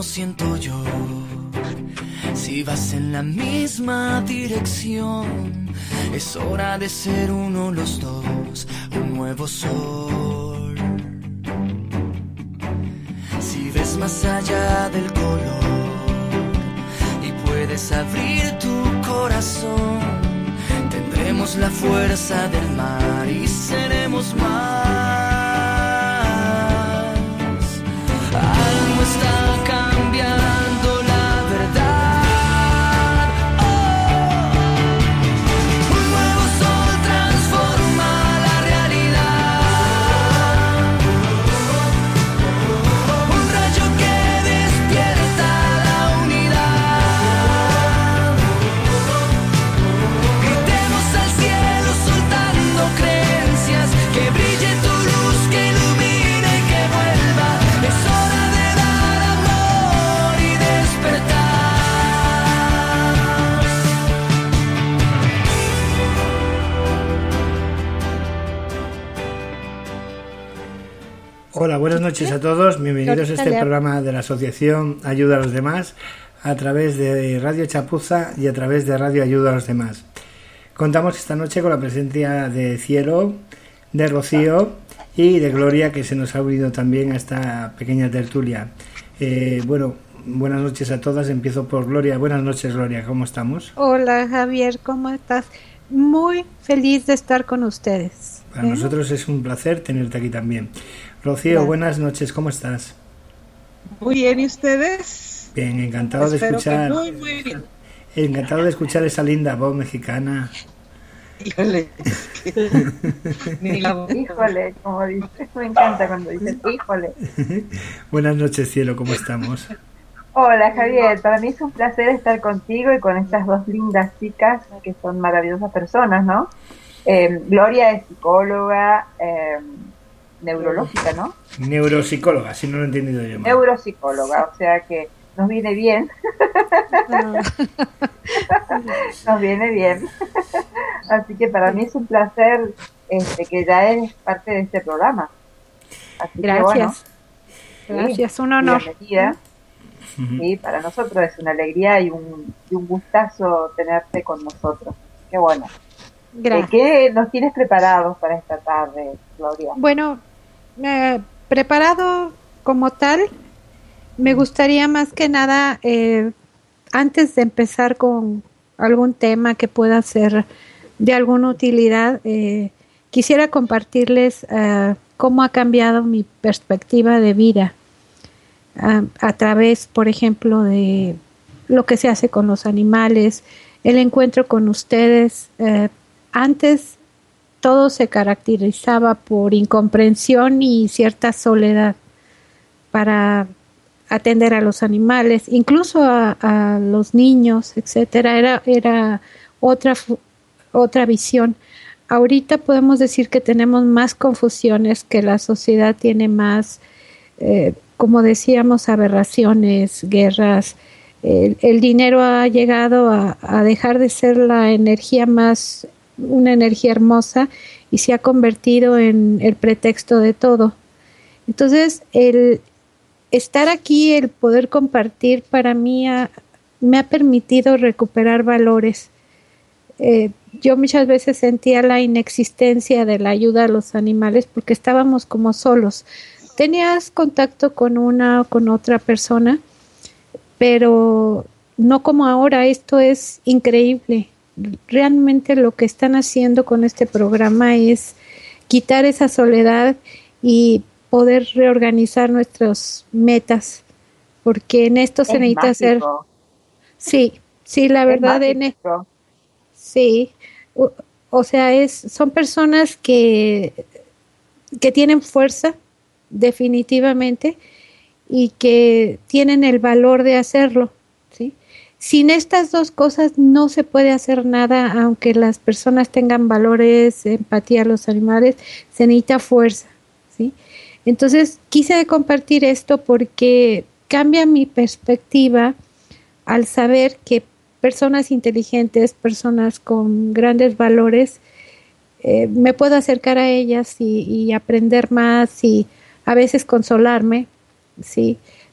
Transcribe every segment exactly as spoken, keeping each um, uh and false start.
siento yo. Si vas en la misma dirección, es hora de ser uno los dos, un nuevo sol. Si ves más allá del color y puedes abrir tu corazón, tendremos la fuerza del mar y seremos más. Algo está cambiando, la verdad. Oh. Un nuevo sol transforma la realidad. Un rayo que despierta la unidad. Gritemos al cielo soltando creencias, que brille tu luz, que ilumine y que vuelva. Es hora de dar amor y despertar. Hola, buenas noches a todos. Bienvenidos a este programa de la Asociación Ayuda a los Demás a través de Radio Chapuza y a través de Radio Ayuda a los Demás. Contamos esta noche con la presencia de Cielo, de Rocío y de Gloria, que se nos ha unido también a esta pequeña tertulia. Eh, bueno, buenas noches a todas. Empiezo por Gloria. Buenas noches, Gloria. ¿Cómo estamos? Hola, Javier. ¿Cómo estás? Muy feliz de estar con ustedes. Para ¿Eh? nosotros es un placer tenerte aquí también. Rocío, Gracias. Buenas noches. ¿Cómo estás? Muy bien, ¿y ustedes? Bien, encantado Espero de escuchar. que muy, muy bien. Encantado de escuchar esa linda voz mexicana. Híjole. Ni la voz. Híjole, como dices, me encanta cuando dices híjole. Buenas noches, Cielo, ¿cómo estamos? Hola, Javier, para mí es un placer estar contigo y con estas dos lindas chicas que son maravillosas personas, ¿no? Eh, Gloria es psicóloga eh, neurológica, ¿no? Neuropsicóloga, si no lo he entendido yo mal. Neuropsicóloga, o sea que nos viene bien. Nos viene bien. Así que para mí es un placer este, que ya eres parte de este programa. Así Gracias. Que, bueno, Gracias, sí, un honor. Bienvenida. Sí, para nosotros es una alegría y un, y un gustazo tenerte con nosotros. Qué bueno. Gracias. ¿Qué nos tienes preparados para esta tarde, Gloria? Bueno, eh, preparado como tal, me gustaría más que nada, eh, antes de empezar con algún tema que pueda ser de alguna utilidad, eh, quisiera compartirles eh, cómo ha cambiado mi perspectiva de vida uh, a través, por ejemplo, de lo que se hace con los animales, el encuentro con ustedes. Eh, antes todo se caracterizaba por incomprensión y cierta soledad para atender a los animales, incluso a, a los niños, etcétera. Era, era otra, otra visión. Ahorita podemos decir que tenemos más confusiones, que la sociedad tiene más, eh, como decíamos, aberraciones, guerras. El, el dinero ha llegado a, a dejar de ser la energía más, una energía hermosa, y se ha convertido en el pretexto de todo. Entonces, el estar aquí, el poder compartir, para mí ha, me ha permitido recuperar valores. Eh, yo muchas veces sentía la inexistencia de la ayuda a los animales porque estábamos como solos. Tenías contacto con una o con otra persona, pero no como ahora. Esto es increíble. Realmente lo que están haciendo con este programa es quitar esa soledad y poder reorganizar nuestras metas, porque en esto se es necesita mágico. hacer. Sí, sí, la Es verdad, en sí, o, o sea, es son personas que que tienen fuerza, definitivamente, y que tienen el valor de hacerlo, ¿sí? Sin estas dos cosas no se puede hacer nada, aunque las personas tengan valores, empatía a los animales, se necesita fuerza, ¿sí? Entonces, quise compartir esto porque cambia mi perspectiva al saber que personas inteligentes, personas con grandes valores, eh, me puedo acercar a ellas y, y aprender más y a veces consolarme, ¿sí?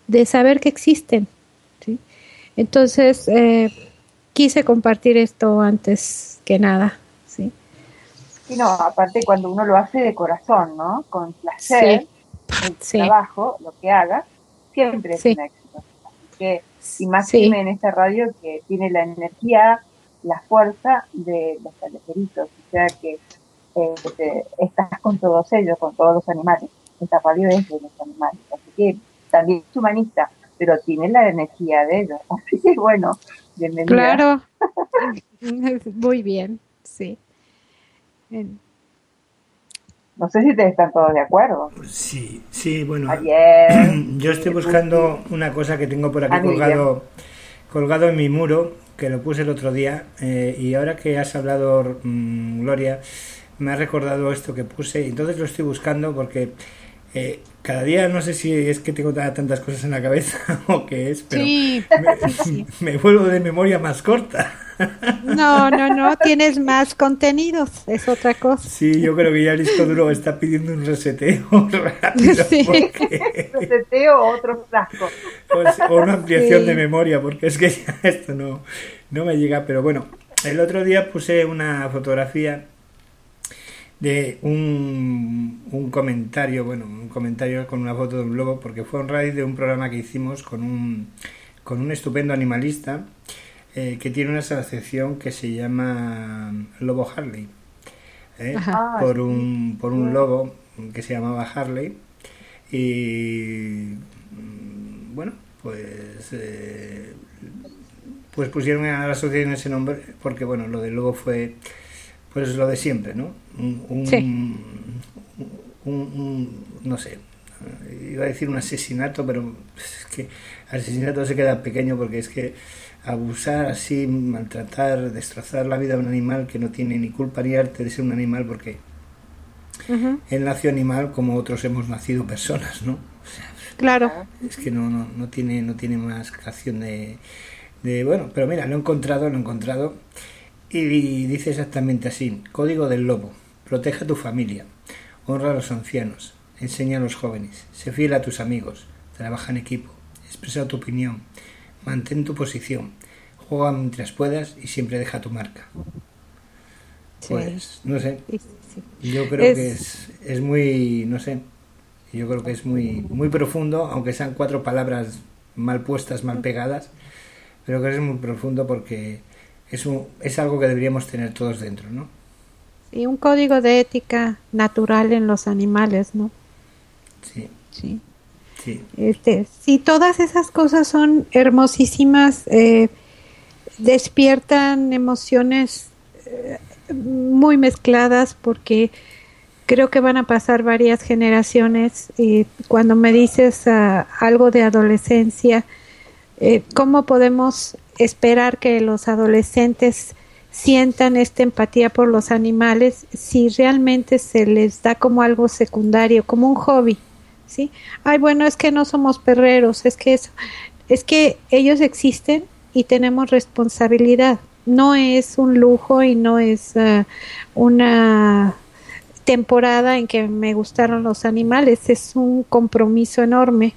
de saber que existen, ¿sí? Entonces, eh, quise compartir esto antes que nada, ¿sí? Y no, aparte cuando uno lo hace de corazón, ¿no? Con placer, Sí. el Sí. trabajo, lo que haga, siempre es Sí. un éxito. Así que, y máxime Sí. en esta radio que tiene la energía, la fuerza de los talejeritos, o sea que eh, te- estás con todos ellos, con todos los animales. Esta radio es de los animales, así que también es humanista, pero tiene la energía de ellos. Así que bueno, bienvenida. Claro. Muy bien, sí. En- No sé si te están todos de acuerdo. Sí, sí, bueno. Ayer. Yo estoy buscando una cosa que tengo por aquí Ah, Miriam. colgado, colgado en mi muro, que lo puse el otro día, eh, y ahora que has hablado, mm, Gloria, me ha recordado esto que puse, entonces lo estoy buscando porque eh, cada día no sé si es que tengo ta- tantas cosas en la cabeza o qué es, pero Sí, me, sí. me vuelvo de memoria más corta. No, no, no, tienes más contenidos, es otra cosa. Sí, yo creo que ya el disco duro está pidiendo un reseteo rápido, Sí. porque- Reseteo o otro frasco. Pues, o una ampliación Sí. de memoria, porque es que ya esto no, no me llega. Pero bueno, el otro día puse una fotografía de un, un comentario, bueno, un comentario con una foto de un lobo, porque fue a raíz de un programa que hicimos con un, con un estupendo animalista eh, que tiene una asociación que se llama Lobo Harley, ¿eh? Ajá. Ah, por sí. un por un lobo que se llamaba Harley. Y mm, bueno, pues eh, pues pusieron a la asociación ese nombre porque bueno, lo del lobo fue pues lo de siempre, ¿no? Un, un, Sí. un- un- no sé, iba a decir un asesinato, pero es que asesinato se queda pequeño porque es que abusar así, maltratar, destrozar la vida de un animal que no tiene ni culpa ni arte de ser un animal, porque Ujú, él nació animal como otros hemos nacido personas, ¿no? O sea, claro. es que no, no, no tiene no tiene más creación de, de... Bueno, pero mira, lo he encontrado, lo he encontrado y, y dice exactamente así: Código del lobo: protege a tu familia, honra a los ancianos, enseña a los jóvenes, sé fiel a tus amigos, trabaja en equipo, expresa tu opinión, mantén tu posición, juega mientras puedas y siempre deja tu marca. Sí. Pues, no sé, Sí, sí, sí. yo creo Es- que es, es muy, no sé, yo creo que es muy, muy profundo, aunque sean cuatro palabras mal puestas, mal pegadas, pero que es muy profundo porque es, un, es algo que deberíamos tener todos dentro, ¿no? Sí, un código de ética natural en los animales, ¿no? Sí, Sí. sí, Este, sí, todas esas cosas son hermosísimas, eh, despiertan emociones eh, muy mezcladas porque creo que van a pasar varias generaciones y cuando me dices ah, algo de adolescencia, eh, ¿cómo podemos esperar que los adolescentes sientan esta empatía por los animales si realmente se les da como algo secundario, como un hobby? ¿Sí? Ay, bueno, es que no somos perreros, es que eso, es que ellos existen y tenemos responsabilidad. No es un lujo y no es uh, una temporada en que me gustaron los animales, es un compromiso enorme.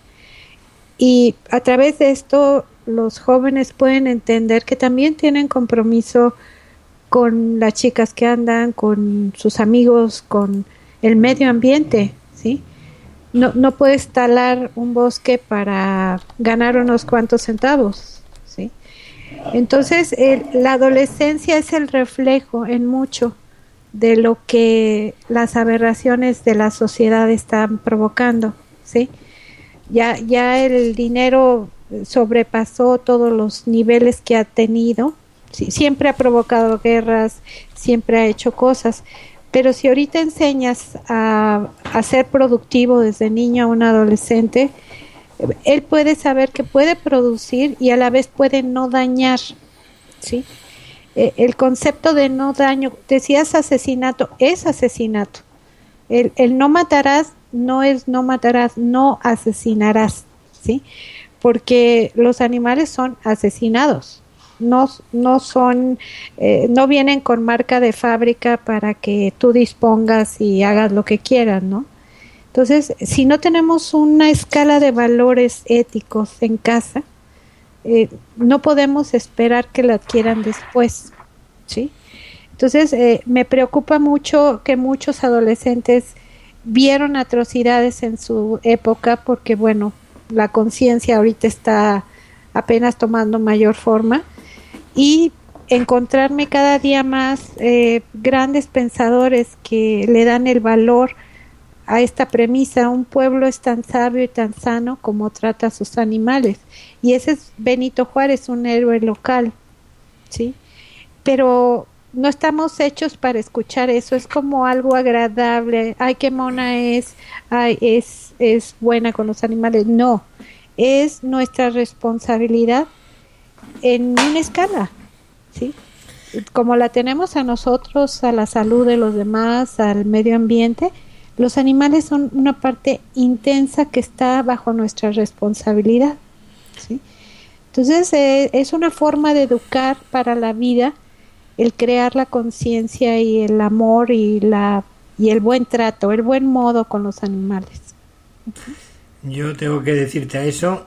Y a través de esto los jóvenes pueden entender que también tienen compromiso con las chicas que andan, con sus amigos, con el medio ambiente, ¿sí? No, no puedes talar un bosque para ganar unos cuantos centavos, ¿sí? Entonces, el, la adolescencia es el reflejo en mucho de lo que las aberraciones de la sociedad están provocando, ¿sí? Ya, ya el dinero sobrepasó todos los niveles que ha tenido, ¿sí? Siempre ha provocado guerras, siempre ha hecho cosas, pero si ahorita enseñas a, a ser productivo desde niño a un adolescente, él puede saber que puede producir y a la vez puede no dañar, ¿sí? Eh, el concepto de no daño, decías asesinato, es asesinato. El, el no matarás no es no matarás, no asesinarás, ¿sí? Porque los animales son asesinados. No, no son, eh, no vienen con marca de fábrica para que tú dispongas y hagas lo que quieras, ¿no? Entonces, si no tenemos una escala de valores éticos en casa, eh, no podemos esperar que la adquieran después, ¿sí? Entonces, eh, me preocupa mucho que muchos adolescentes vieron atrocidades en su época porque, bueno, la conciencia ahorita está apenas tomando mayor forma, y encontrarme cada día más eh, grandes pensadores que le dan el valor a esta premisa: un pueblo es tan sabio y tan sano como trata a sus animales. Y ese es Benito Juárez, un héroe local, ¿sí? Pero no estamos hechos para escuchar eso. Es como algo agradable. Ay, qué mona es, ay, es, es buena con los animales. No, es nuestra responsabilidad en una escala, ¿sí? Como la tenemos a nosotros, a la salud de los demás, al medio ambiente, los animales son una parte intensa que está bajo nuestra responsabilidad, ¿sí? Entonces, eh, es una forma de educar para la vida, el crear la conciencia y el amor y la y el buen trato, el buen modo con los animales. Yo tengo que decirte a eso,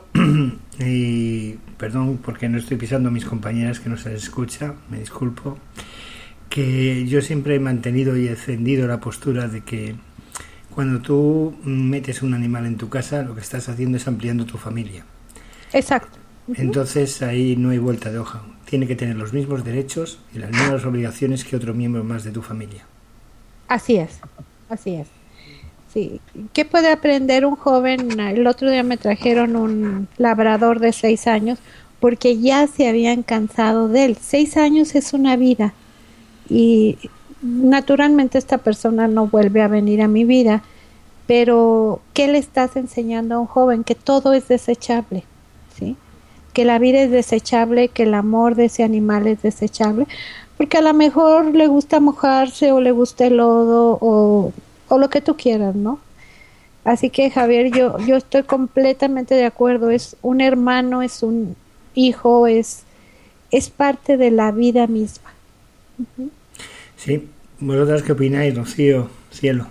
y perdón porque no estoy pisando a mis compañeras que no se les escucha, me disculpo, que yo siempre he mantenido y he defendido la postura de que cuando tú metes un animal en tu casa, lo que estás haciendo es ampliando tu familia. Exacto. Uh-huh. Entonces ahí no hay vuelta de hoja. Tiene que tener los mismos derechos y las mismas obligaciones que otro miembro más de tu familia. Así es, así es. Sí. ¿Qué puede aprender un joven? El otro día me trajeron un labrador de seis años porque ya se habían cansado de él. Seis años es una vida y naturalmente esta persona no vuelve a venir a mi vida, pero ¿qué le estás enseñando a un joven? Que todo es desechable, ¿sí? Que la vida es desechable, que el amor de ese animal es desechable, porque a lo mejor le gusta mojarse o le gusta el lodo o, o lo que tú quieras, ¿no? Así que, Javier, yo, yo estoy completamente de acuerdo. Es un hermano, es un hijo, es, es parte de la vida misma. Uh-huh. Sí. ¿Vosotras qué opináis, Rocío, Cielo?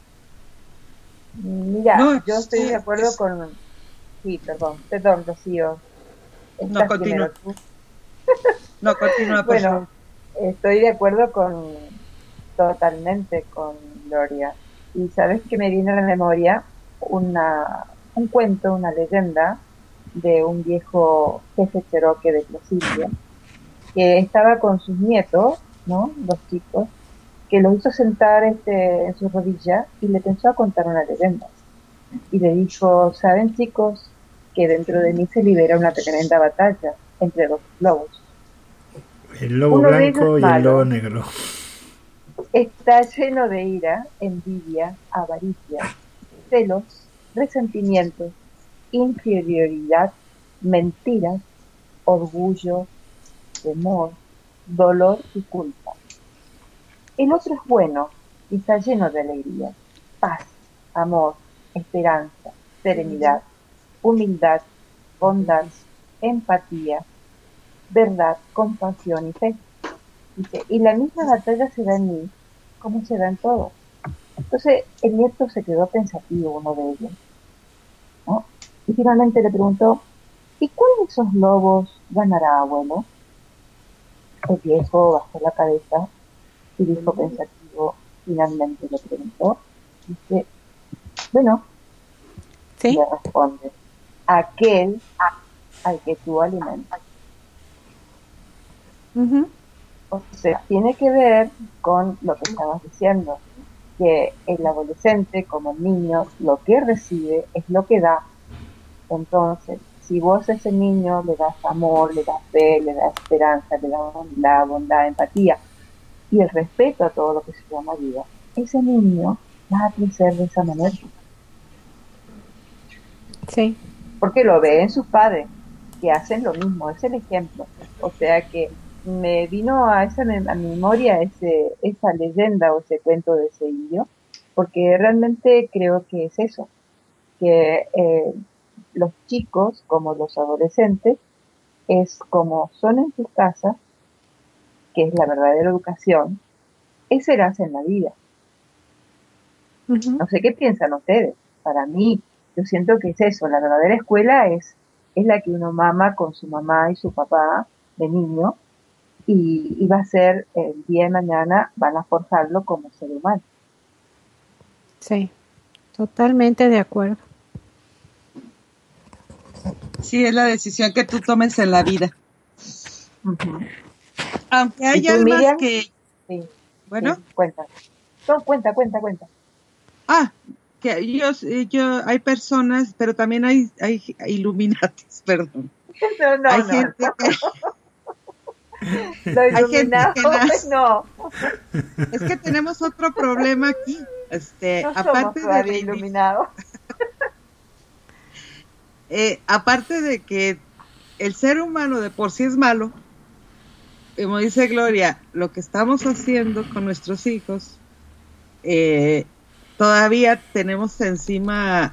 Mira, no, yo estoy de acuerdo es... con... Sí, perdón, perdón, Rocío. No, continúa. No, continúa, por Bueno, favor. Estoy de acuerdo con totalmente con Gloria. Y sabes que me viene a la memoria una, un cuento, una leyenda de un viejo jefe cherokee de Placidia que estaba con sus nietos, ¿no? Los chicos, que los hizo sentar este, en su rodilla y le pensó a contar una leyenda. Y le dijo: ¿saben, chicos, que dentro de mí se libera una tremenda batalla entre dos lobos? El lobo Uno blanco y malo, el lobo negro. Está lleno de ira, envidia, avaricia, celos, resentimientos, inferioridad, mentiras, orgullo, temor, dolor y culpa. El otro es bueno y está lleno de alegría, paz, amor, esperanza, serenidad, humildad, bondad, empatía, verdad, compasión y fe. Dice, y la misma batalla se da en mí como se da en todos. Entonces el nieto se quedó pensativo, uno de ellos, ¿no? Y finalmente le preguntó: ¿y cuál de esos lobos ganará, abuelo? El viejo bajó la cabeza y dijo pensativo, finalmente le preguntó, dice, bueno, ¿sí? Le responde, aquel al que tú alimentas. Uh-huh. O sea, tiene que ver con lo que estabas diciendo, que el adolescente, como el niño, lo que recibe es lo que da. Entonces, si vos a ese niño le das amor, le das fe, le das esperanza, le das bondad, bondad, empatía y el respeto a todo lo que se llama vida, ese niño va a crecer de esa manera. Sí. Porque lo ve en sus padres, que hacen lo mismo, es el ejemplo. O sea que me vino a esa a mi memoria ese, esa leyenda o ese cuento de ese indio, porque realmente creo que es eso, que eh, los chicos, como los adolescentes, es como son en sus casas, que es la verdadera educación, es serás en la vida. Uh-huh. No sé qué piensan ustedes. Para mí, yo siento que es eso, la verdadera escuela es, es la que uno mama con su mamá y su papá de niño, y, y va a ser el día de mañana, van a forjarlo como ser humano. Sí, totalmente de acuerdo. Sí, es la decisión que tú tomes en la vida. Uh-huh. Aunque hay tú, almas Miriam? que... Sí, bueno. Sí, cuenta. No, cuenta, cuenta, cuenta. Ah, que yo, yo, hay personas, pero también hay, hay Illuminatis, perdón. No, no, hay no. gente no. que... Lo iluminado, que las... no. Es que tenemos otro problema aquí. Este, no aparte somos de iluminados. Eh, aparte de que el ser humano de por sí es malo, como dice Gloria, lo que estamos haciendo con nuestros hijos, eh, todavía tenemos encima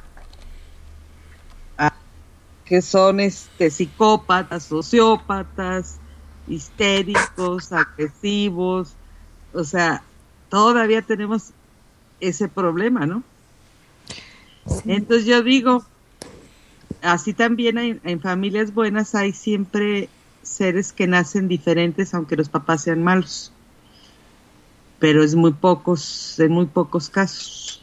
a, que son este psicópatas, sociópatas, histéricos, agresivos, o sea, todavía tenemos ese problema, ¿no? Sí. Entonces yo digo, así también hay, en familias buenas hay siempre seres que nacen diferentes, aunque los papás sean malos, pero es muy pocos, en muy pocos casos.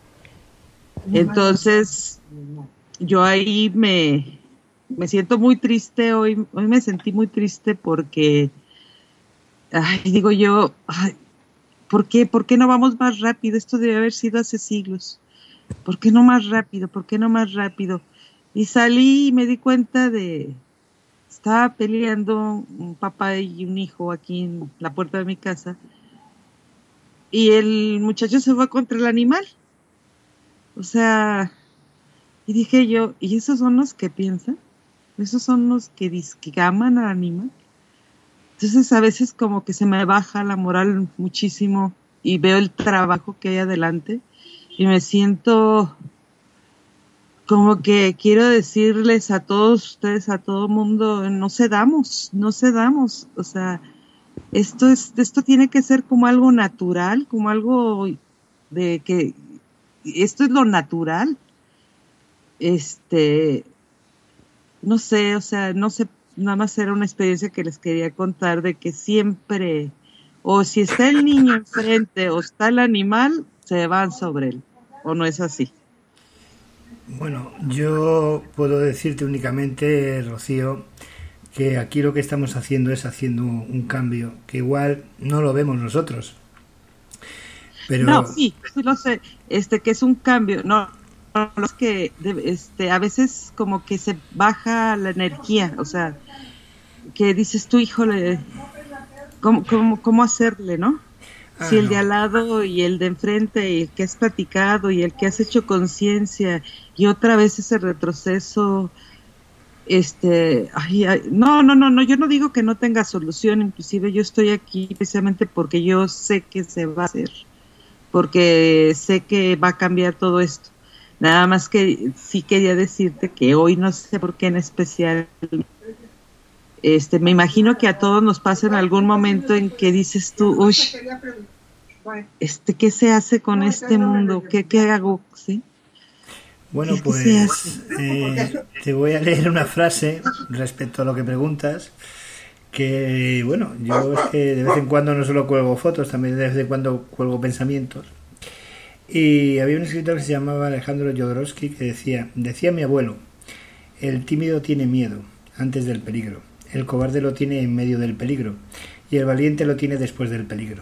Entonces yo ahí me me siento muy triste hoy, hoy me sentí muy triste porque, ay, digo yo, ay, ¿por qué, por qué no vamos más rápido? Esto debe haber sido hace siglos. ¿Por qué no más rápido? ¿Por qué no más rápido? Y salí y me di cuenta de, estaba peleando un papá y un hijo aquí en la puerta de mi casa, y el muchacho se fue contra el animal. O sea, y dije yo, ¿y esos son los que piensan? ¿Esos son los que, que aman al animal? Entonces a veces como que se me baja la moral muchísimo y veo el trabajo que hay adelante y me siento como que quiero decirles a todos ustedes, a todo mundo, no cedamos, no cedamos. O sea, esto es, esto tiene que ser como algo natural, como algo de que esto es lo natural. Este, no sé, o sea, no sé, nada más era una experiencia que les quería contar de que siempre, o si está el niño enfrente o está el animal, se van sobre él, o no es así. Bueno, yo puedo decirte únicamente, Rocío, que aquí lo que estamos haciendo es haciendo un cambio, que igual no lo vemos nosotros. Pero... No, sí, sí lo sé, este, que es un cambio, no, no es que este, a veces como que se baja la energía, o sea, que dices tú, híjole, ¿cómo, cómo, cómo hacerle, no? Ah, si el no. de al lado y el de enfrente y el que has platicado y el que has hecho conciencia y otra vez ese retroceso, este, ay, ay, no, no, no, no, yo no digo que no tenga solución, inclusive yo estoy aquí precisamente porque yo sé que se va a hacer, porque sé que va a cambiar todo esto. Nada más que sí quería decirte que hoy no sé por qué en especial, este, me imagino que a todos nos pasa en algún momento en que dices tú, uy, este, ¿qué se hace con este mundo? ¿Qué, qué hago? ¿Sí? Bueno, pues eh, te voy a leer una frase respecto a lo que preguntas, que bueno, yo es que de vez en cuando no solo cuelgo fotos, también de vez en cuando cuelgo pensamientos. Y había un escritor que se llamaba Alejandro Jodorowsky que decía, decía mi abuelo, el tímido tiene miedo antes del peligro, el cobarde lo tiene en medio del peligro y el valiente lo tiene después del peligro.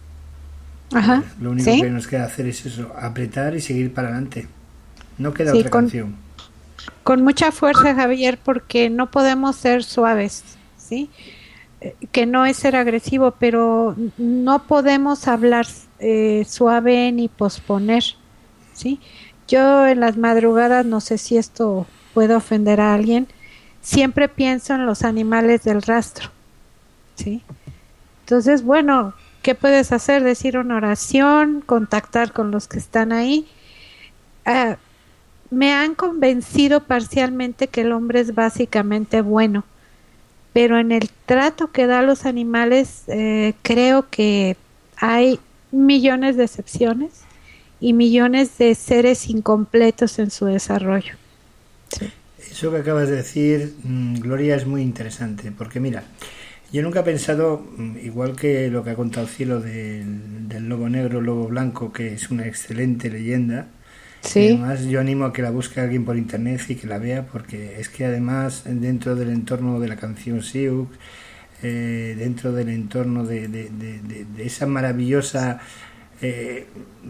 Ajá, pues lo único ¿sí? que nos queda hacer es eso, apretar y seguir para adelante. No queda sí, otra con, canción. Con mucha fuerza, Javier, porque no podemos ser suaves, ¿sí? Que no es ser agresivo, pero no podemos hablar eh, suave ni posponer, ¿sí? Yo en las madrugadas, no sé si esto puede ofender a alguien, siempre pienso en los animales del rastro, ¿sí? Entonces, bueno, ¿qué puedes hacer? Decir una oración, contactar con los que están ahí. Uh, me han convencido parcialmente que el hombre es básicamente bueno, pero en el trato que da a los animales eh, creo que hay millones de excepciones y millones de seres incompletos en su desarrollo. Sí. Eso que acabas de decir, Gloria, es muy interesante, porque mira, yo nunca he pensado, igual que lo que ha contado Cielo del, del lobo negro, lobo blanco, que es una excelente leyenda. Sí. Además, yo animo a que la busque alguien por internet y que la vea, porque es que además dentro del entorno de la canción Sioux, eh, dentro del entorno de, de, de, de, de esa maravillosa eh,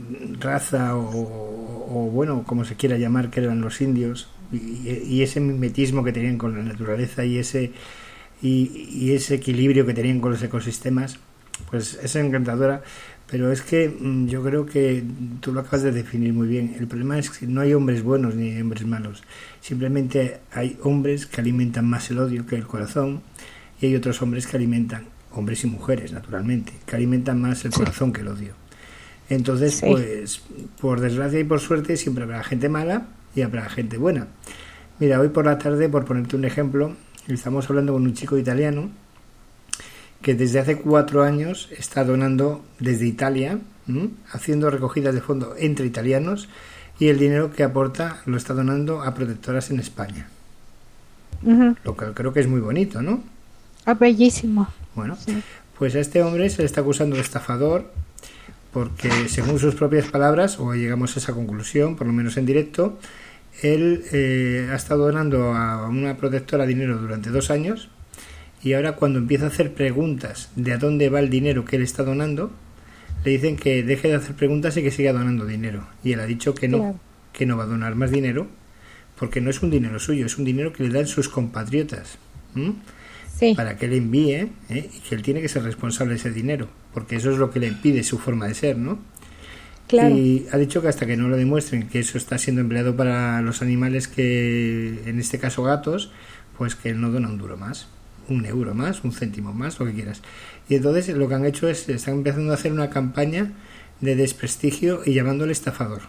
raza o, o bueno, como se quiera llamar, que eran los indios, y, y ese mimetismo que tenían con la naturaleza y ese y, y ese equilibrio que tenían con los ecosistemas, pues es encantadora. Pero es que yo creo que tú lo acabas de definir muy bien. El problema es que no hay hombres buenos ni hombres malos. Simplemente hay hombres que alimentan más el odio que el corazón, y hay otros hombres que alimentan, hombres y mujeres naturalmente, que alimentan más el corazón que el odio. Entonces, sí. pues, por desgracia y por suerte, siempre habrá gente mala y habrá gente buena. Mira, hoy por la tarde, por ponerte un ejemplo, estamos hablando con un chico italiano que desde hace cuatro años está donando desde Italia, ¿m? haciendo recogidas de fondo entre italianos, y el dinero que aporta lo está donando a protectoras en España. Uh-huh. Lo que creo que es muy bonito, ¿no? Ah, bellísimo. Bueno, sí. Pues a este hombre se le está acusando de estafador porque, según sus propias palabras, o llegamos a esa conclusión, por lo menos en directo, él eh, ha estado donando a una protectora dinero durante dos años. Y ahora, cuando empieza a hacer preguntas de a dónde va el dinero que él está donando, le dicen que deje de hacer preguntas y que siga donando dinero. Y él ha dicho que no, claro. que no va a donar más dinero, porque no es un dinero suyo, es un dinero que le dan sus compatriotas, sí. para que le envíe, ¿eh? y que él tiene que ser responsable de ese dinero, porque eso es lo que le impide su forma de ser, ¿no? Claro. Y ha dicho que hasta que no lo demuestren que eso está siendo empleado para los animales, que en este caso gatos, pues que él no dona un duro más. Un euro más, un céntimo más, lo que quieras. Y entonces lo que han hecho es, están empezando a hacer una campaña de desprestigio y llamándole estafador.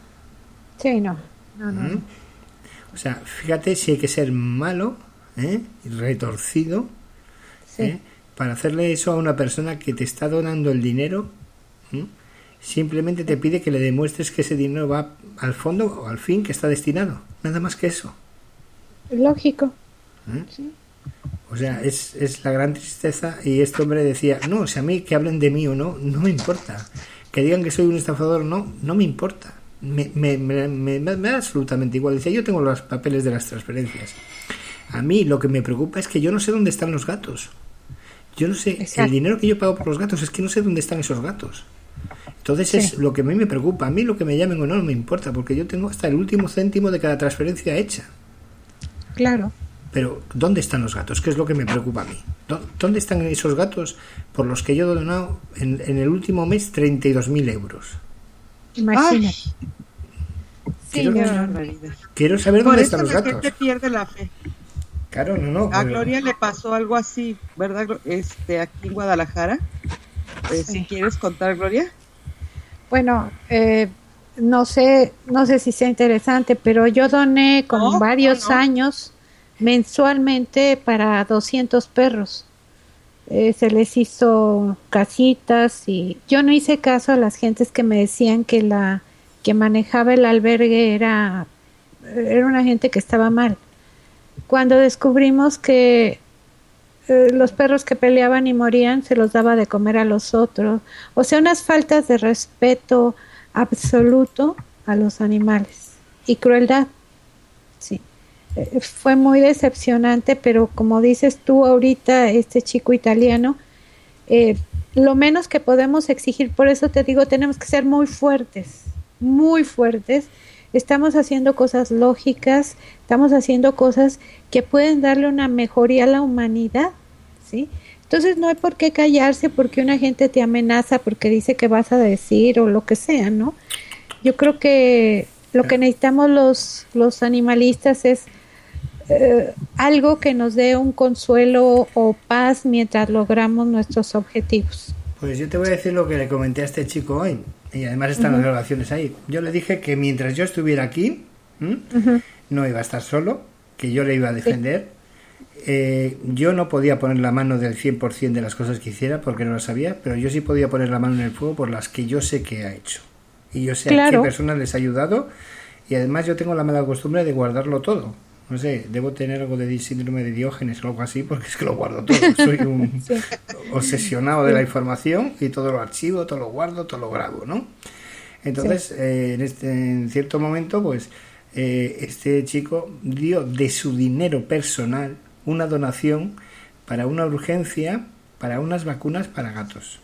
Sí, no. no, no, ¿Mm? no. O sea, fíjate si hay que ser malo, ¿eh? retorcido, sí. ¿eh? para hacerle eso a una persona que te está donando el dinero. ¿eh? Simplemente te pide que le demuestres que ese dinero va al fondo o al fin que está destinado. Nada más que eso. Lógico. ¿Eh? Sí. O sea, es, es la gran tristeza. Y este hombre decía, no, o sea, a mí que hablen de mí o no, no me importa. Que digan que soy un estafador, no, no me importa. Me, me, me, me, me da absolutamente igual. Decía, yo tengo los papeles de las transferencias. A mí lo que me preocupa es que yo no sé dónde están los gatos. Yo no sé, Exacto. el dinero que yo pago por los gatos, es que no sé dónde están esos gatos. Entonces sí. es lo que a mí me preocupa. A mí lo que me llamen o no, no me importa, porque yo tengo hasta el último céntimo de cada transferencia hecha. Claro. Pero, ¿dónde están los gatos? ¿Qué es lo que me preocupa a mí? ¿Dónde están esos gatos por los que yo he donado en, en el último mes treinta y dos mil euros? Imagínate. Quiero, sí, quiero saber por dónde eso están los la gatos. Gente pierde la fe. Claro, no, no. A pero... Gloria le pasó algo así, ¿verdad? Este, aquí en Guadalajara. Eh, sí. Si quieres contar, Gloria. Bueno, eh, no sé, no sé si sea interesante, pero yo doné con no, varios no, no. años mensualmente para doscientos perros. Eh, se les hizo casitas y yo no hice caso a las gentes que me decían que la que manejaba el albergue era era una gente que estaba mal. Cuando descubrimos que eh, los perros que peleaban y morían se los daba de comer a los otros, o sea, unas faltas de respeto absoluto a los animales y crueldad. Sí. Fue muy decepcionante, pero como dices tú ahorita, este chico italiano, eh, lo menos que podemos exigir, por eso te digo, tenemos que ser muy fuertes, muy fuertes. Estamos haciendo cosas lógicas, estamos haciendo cosas que pueden darle una mejoría a la humanidad, ¿sí? Entonces no hay por qué callarse porque una gente te amenaza, porque dice que vas a decir o lo que sea, ¿no? Yo creo que lo que necesitamos los, los animalistas es Eh, algo que nos dé un consuelo o paz mientras logramos nuestros objetivos. Pues yo te voy a decir lo que le comenté a este chico hoy, y además están uh-huh. las grabaciones ahí. Yo le dije que mientras yo estuviera aquí, uh-huh. no iba a estar solo, que yo le iba a defender. Sí. Eh, yo no podía poner la mano del cien por ciento de las cosas que hiciera porque no lo sabía, pero yo sí podía poner la mano en el fuego por las que yo sé que ha hecho y yo sé claro. a qué personas les ha ayudado, y además yo tengo la mala costumbre de guardarlo todo. No sé, debo tener algo de síndrome de Diógenes o algo así, porque es que lo guardo todo. Soy un sí. obsesionado de la información y todo lo archivo, todo lo guardo, todo lo grabo, ¿no? Entonces, sí. eh, en, este, en cierto momento, pues, eh, este chico dio de su dinero personal una donación para una urgencia, para unas vacunas para gatos.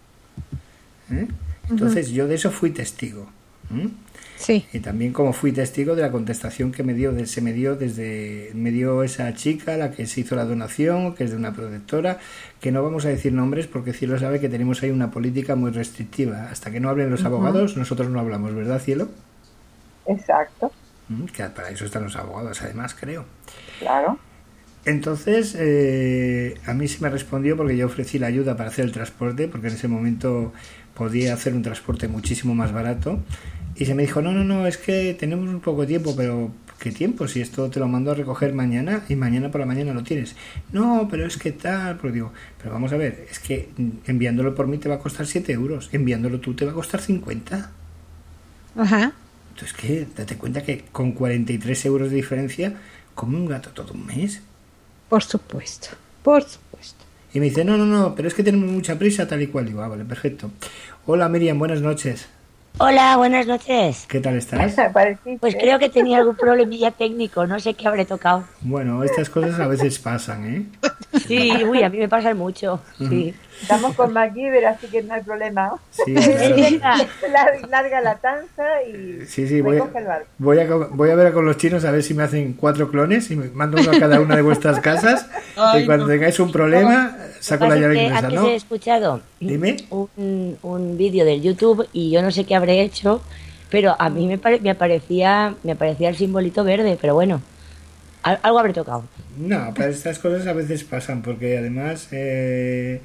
¿Eh? Entonces, uh-huh. yo de eso fui testigo. ¿Mm? Sí. Y también como fui testigo de la contestación que me dio, de, se me dio desde, me dio esa chica, la que se hizo la donación, que es de una protectora, que no vamos a decir nombres porque Cielo sabe que tenemos ahí una política muy restrictiva. Hasta que no hablen los uh-huh. abogados, nosotros no hablamos, ¿verdad, Cielo? Exacto. Que para eso están los abogados, además, creo. Claro. Entonces, eh, a mí se me respondió porque yo ofrecí la ayuda para hacer el transporte, porque en ese momento podía hacer un transporte muchísimo más barato. Y se me dijo, no, no, no, es que tenemos un poco de tiempo, pero ¿qué tiempo? Si esto te lo mando a recoger mañana y mañana por la mañana lo tienes. No, pero es que tal, porque digo, pero vamos a ver, es que enviándolo por mí te va a costar siete euros, enviándolo tú te va a costar cincuenta. Ajá. Entonces, ¿qué? Date cuenta que con cuarenta y tres euros de diferencia, ¿come un gato todo un mes? Por supuesto, por supuesto. Y me dice, no, no, no, pero es que tenemos mucha prisa, tal y cual. Digo, ah, vale, perfecto. Hola, Miriam, buenas noches. Hola, buenas noches. ¿Qué tal estás? Pues creo que tenía algún problemilla técnico, no sé qué habré tocado. Bueno, estas cosas a veces pasan, ¿eh? Sí, uy, a mí me pasan mucho, sí. Estamos con MacGyver, así que no hay problema. Sí, claro. Larga la tanza y sí, sí, voy, a, voy, a, voy a ver con los chinos a ver si me hacen cuatro clones y me mando uno a cada una de vuestras casas. Ay, y cuando no. tengáis un problema, saco la llave inglesa, antes ¿no? He escuchado Dime. un, un vídeo del YouTube y yo no sé qué habré hecho, pero a mí me, pare, me, aparecía, me aparecía el simbolito verde, pero bueno. Algo habré tocado. No, pero estas cosas a veces pasan, porque además, eh,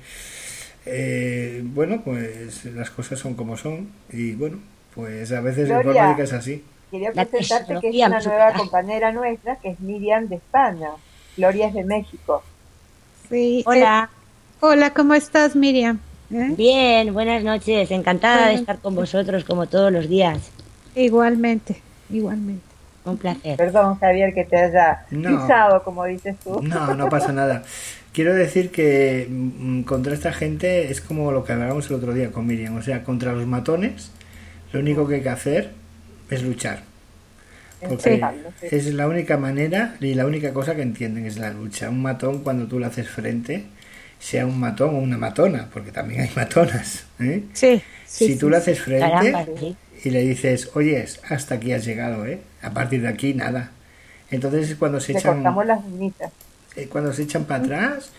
eh, bueno, pues las cosas son como son, y bueno, pues a veces la informática es así. Quería presentarte que es una nueva compañera nuestra, que es Miriam de España. Gloria es de México. Sí. Hola. Eh, hola, ¿cómo estás, Miriam? ¿Eh? Bien, buenas noches. Encantada bueno. de estar con vosotros como todos los días. Igualmente, igualmente. Un placer. Perdón, Javier, que te haya no, pisado, como dices tú. No, no pasa nada. Quiero decir que m- contra esta gente es como lo que hablábamos el otro día con Miriam. O sea, contra los matones, lo único que hay que hacer es luchar. Porque sí. es la única manera y la única cosa que entienden es la lucha. Un matón, cuando tú le haces frente, sea un matón o una matona, porque también hay matonas. ¿eh? Sí, sí, si sí, tú le haces frente... Caramba, sí. Y le dices, oye, hasta aquí has llegado, ¿eh? A partir de aquí, nada. Entonces es cuando se Le echan... cortamos las uñitas. Eh, cuando se echan para atrás,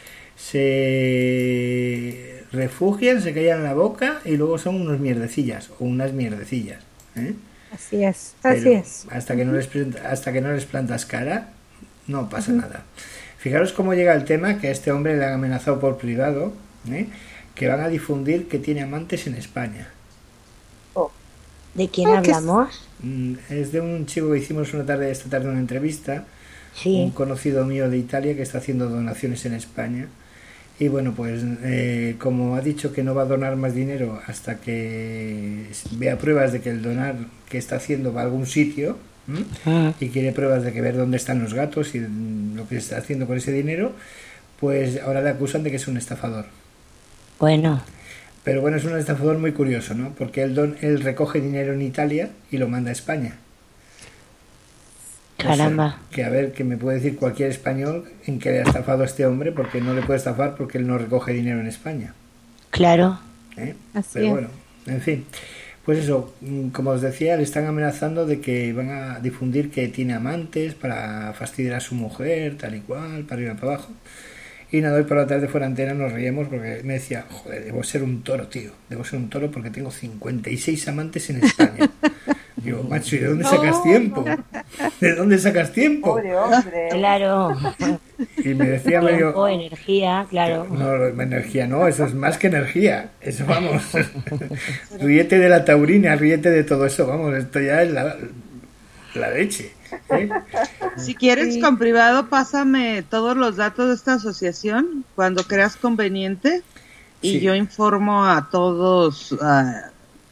se refugian, se callan la boca y luego son unos mierdecillas o unas mierdecillas, ¿eh? Así es, así Pero es. Hasta que, no les, hasta que no les plantas cara, no pasa uh-huh. nada. Fijaros cómo llega el tema, que a este hombre le han amenazado por privado, ¿eh? Que van a difundir que tiene amantes en España. ¿De quién oh, hablamos? Es de un chico que hicimos una tarde esta tarde una entrevista, sí. un conocido mío de Italia que está haciendo donaciones en España. Y bueno, pues eh, como ha dicho que no va a donar más dinero hasta que vea pruebas de que el donar que está haciendo va a algún sitio, ah. y quiere pruebas de que ver dónde están los gatos y lo que está haciendo con ese dinero, pues ahora le acusan de que es un estafador. Bueno. Pero bueno, es un estafador muy curioso, ¿no? Porque él, don, él recoge dinero en Italia y lo manda a España. Caramba. O sea, que a ver, que me puede decir cualquier español en que le ha estafado a este hombre, porque no le puede estafar porque él no recoge dinero en España. Claro. ¿Eh? Así Pero es. bueno, en fin. Pues eso, como os decía, le están amenazando de que van a difundir que tiene amantes para fastidiar a su mujer, tal y cual, para arriba para abajo. Y nada, hoy por la tarde fuera antena nos reíamos porque me decía, joder, debo ser un toro, tío. Debo ser un toro porque tengo cincuenta y seis amantes en España. Digo, macho, ¿y de dónde sacas tiempo? ¿De dónde sacas tiempo? Pobre hombre. Claro. Y me decía medio... Tiempo, energía, claro. No, energía no, eso es más que energía. Eso, vamos. Ríete de la taurina, ríete de todo eso, vamos. Esto ya es la, la leche. ¿Eh? Si quieres, sí. Con privado, pásame todos los datos de esta asociación cuando creas conveniente y sí. Yo informo a todos. Uh,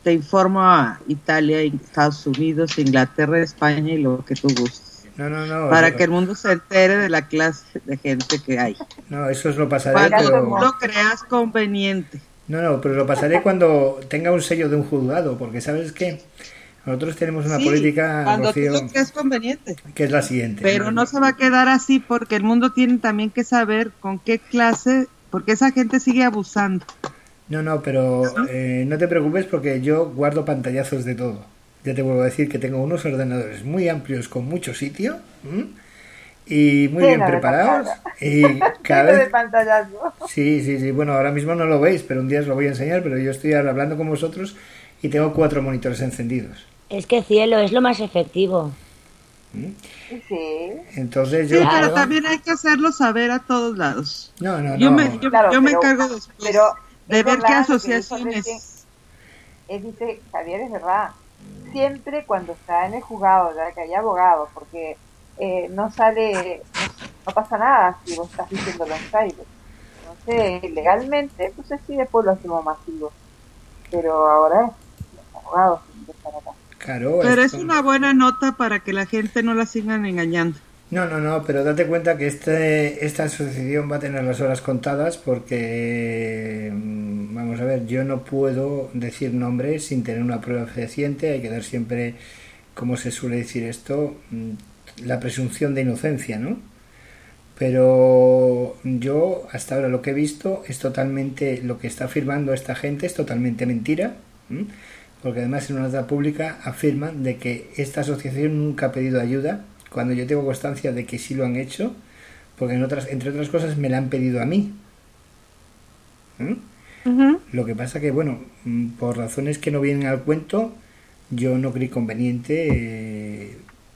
te informo a Italia, Estados Unidos, Inglaterra, España y lo que tú gustes. No, no, no. Para no, que el mundo se entere de la clase de gente que hay. No, eso os lo pasaré. Cuando pero... lo creas conveniente. No, no, pero lo pasaré cuando tenga un sello de un juzgado, porque ¿sabes qué? Nosotros tenemos una sí, política, cuando Rocío, tú lo creas conveniente. que es la siguiente. Pero ¿no? no se va a quedar así porque el mundo tiene también que saber con qué clase, porque esa gente sigue abusando. No, no, pero eh, no te preocupes porque yo guardo pantallazos de todo. Ya te vuelvo a decir que tengo unos ordenadores muy amplios con mucho sitio, ¿m? Y muy bien preparados y cada vez... de pantallazo. Sí, sí, sí, bueno, ahora mismo no lo veis, pero un día os lo voy a enseñar, pero yo estoy ahora hablando con vosotros y tengo cuatro monitores encendidos. Es que cielo, es lo más efectivo. ¿Mm? Sí. Entonces yo... Sí, Claro. pero también hay que hacerlo saber a todos lados. No, no, Yo no. me, yo, Claro, yo me pero- encargo después pero de es ver qué verdad lo que dijo asociaciones... recién. Es, dice, Javier, es verdad. Siempre cuando está en el juzgado, ya que hay abogados, porque eh, no sale, no, no pasa nada si vos estás diciéndolo en Facebook. Entonces, legalmente, pues sí, después lo hacemos masivo. Pero ahora los abogados tienen que estar acá. Claro, Pero es esto- una buena nota para que la gente no la sigan engañando. No, no, no, pero date cuenta que este, esta asociación va a tener las horas contadas porque, mm, vamos a ver, yo no puedo decir nombres sin tener una prueba fehaciente, hay que dar siempre, como se suele decir esto, mm, la presunción de inocencia, ¿no? Pero yo, hasta ahora lo que he visto es totalmente, lo que está afirmando esta gente es totalmente mentira, ¿m? Porque además en una nota pública afirman de que esta asociación nunca ha pedido ayuda, cuando yo tengo constancia de que sí lo han hecho, porque en otras, entre otras cosas me la han pedido a mí. ¿Mm? Ujú. Lo que pasa que, bueno, mm, por razones que no vienen al cuento, yo no creí conveniente, eh,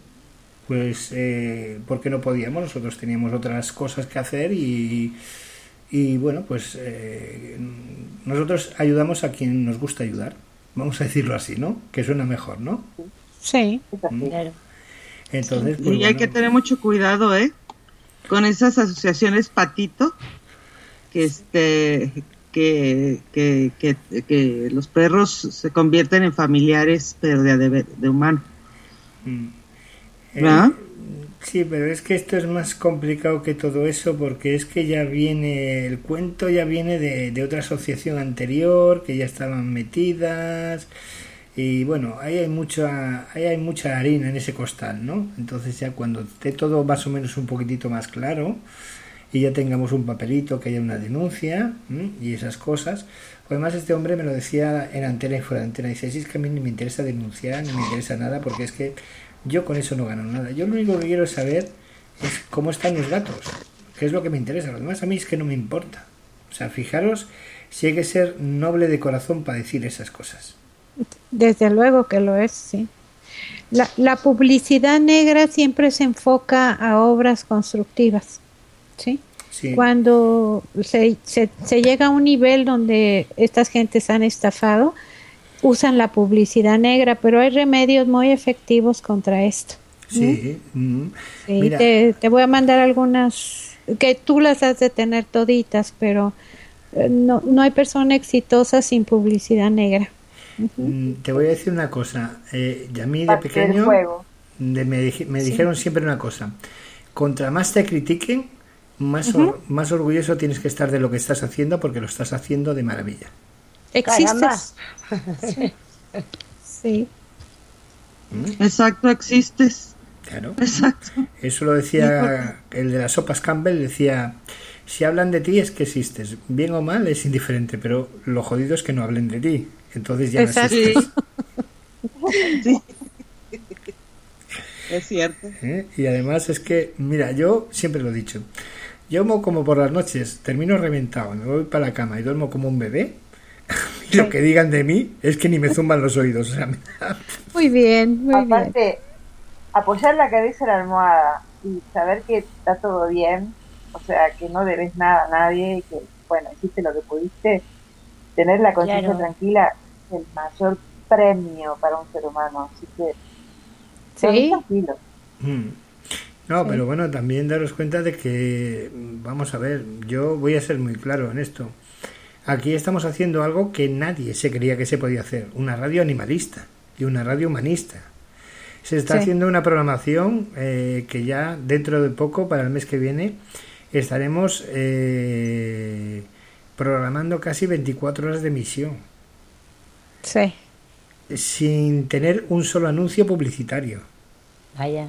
pues, eh, porque no podíamos, nosotros teníamos otras cosas que hacer y, y bueno, pues eh, nosotros ayudamos a quien nos gusta ayudar, vamos a decirlo así, ¿no? Que suena mejor, ¿no? Sí. Es así. Claro. Entonces, pues, Y hay bueno, que tener mucho cuidado, ¿eh? Con esas asociaciones patito, que este, que, que, que, que los perros se convierten en familiares, pero de, de, de humano. mm, eh, ¿verdad? sí, pero es que esto es más complicado que todo eso porque es que ya viene, el cuento ya viene de, de otra asociación anterior, que ya estaban metidas y bueno, ahí hay mucha, ahí hay mucha harina en ese costal, ¿no? Entonces ya cuando esté todo más o menos un poquitito más claro y ya tengamos un papelito que haya una denuncia, ¿m? Y esas cosas. Además este hombre me lo decía en antena y fuera de antena, dice, si es que a mí ni me interesa denunciar, ni me interesa nada, porque es que yo con eso no gano nada. Yo lo único que quiero saber es cómo están los gatos, que es lo que me interesa. Lo demás a mí es que no me importa. O sea, fijaros si hay que ser noble de corazón para decir esas cosas. Desde luego que lo es, sí. La, la publicidad negra siempre se enfoca a obras constructivas, ¿sí? Sí. Cuando se, se, se llega a un nivel donde estas gentes han estafado, usan la publicidad negra, pero hay remedios muy efectivos contra esto. Sí. mm. Sí, Mira, te, te voy a mandar algunas, que tú las has de tener toditas, pero eh, no, no hay persona exitosa sin publicidad negra. mm, te voy a decir una cosa. Eh, y a mí de Parte del pequeño juego. de- me, dij- me dijeron siempre una cosa. Contra más te critiquen, más, or- más orgulloso tienes que estar de lo que estás haciendo porque lo estás haciendo de maravilla. Caramba. Existes. Sí. Exacto, existes. Claro. Exacto. Eso lo decía el de las sopas Campbell, decía, si hablan de ti es que existes, bien o mal es indiferente, pero lo jodido es que no hablen de ti, entonces ya Exacto. no existes. Sí. Es cierto. ¿Eh? Y además es que, mira, yo siempre lo he dicho, yo como por las noches termino reventado, me voy para la cama y duermo como un bebé, y lo que digan de mí es que ni me zumban los oídos, o sea, me da- Muy bien, muy bien. Aparte, apoyar la cabeza en la almohada y saber que está todo bien, o sea, que no debes nada a nadie y que, bueno, hiciste lo que pudiste, tener la conciencia Claro. tranquila es el mayor premio para un ser humano. Así que, Sí. tranquilo. Mm. No, pero bueno, también daros cuenta de que, vamos a ver, yo voy a ser muy claro en esto. Aquí estamos haciendo algo que nadie se creía que se podía hacer, una radio animalista y una radio humanista. Se está sí. haciendo una programación eh, que ya dentro de poco, para el mes que viene, estaremos eh, programando casi veinticuatro horas de emisión. Sí. Sin tener un solo anuncio publicitario. Vaya.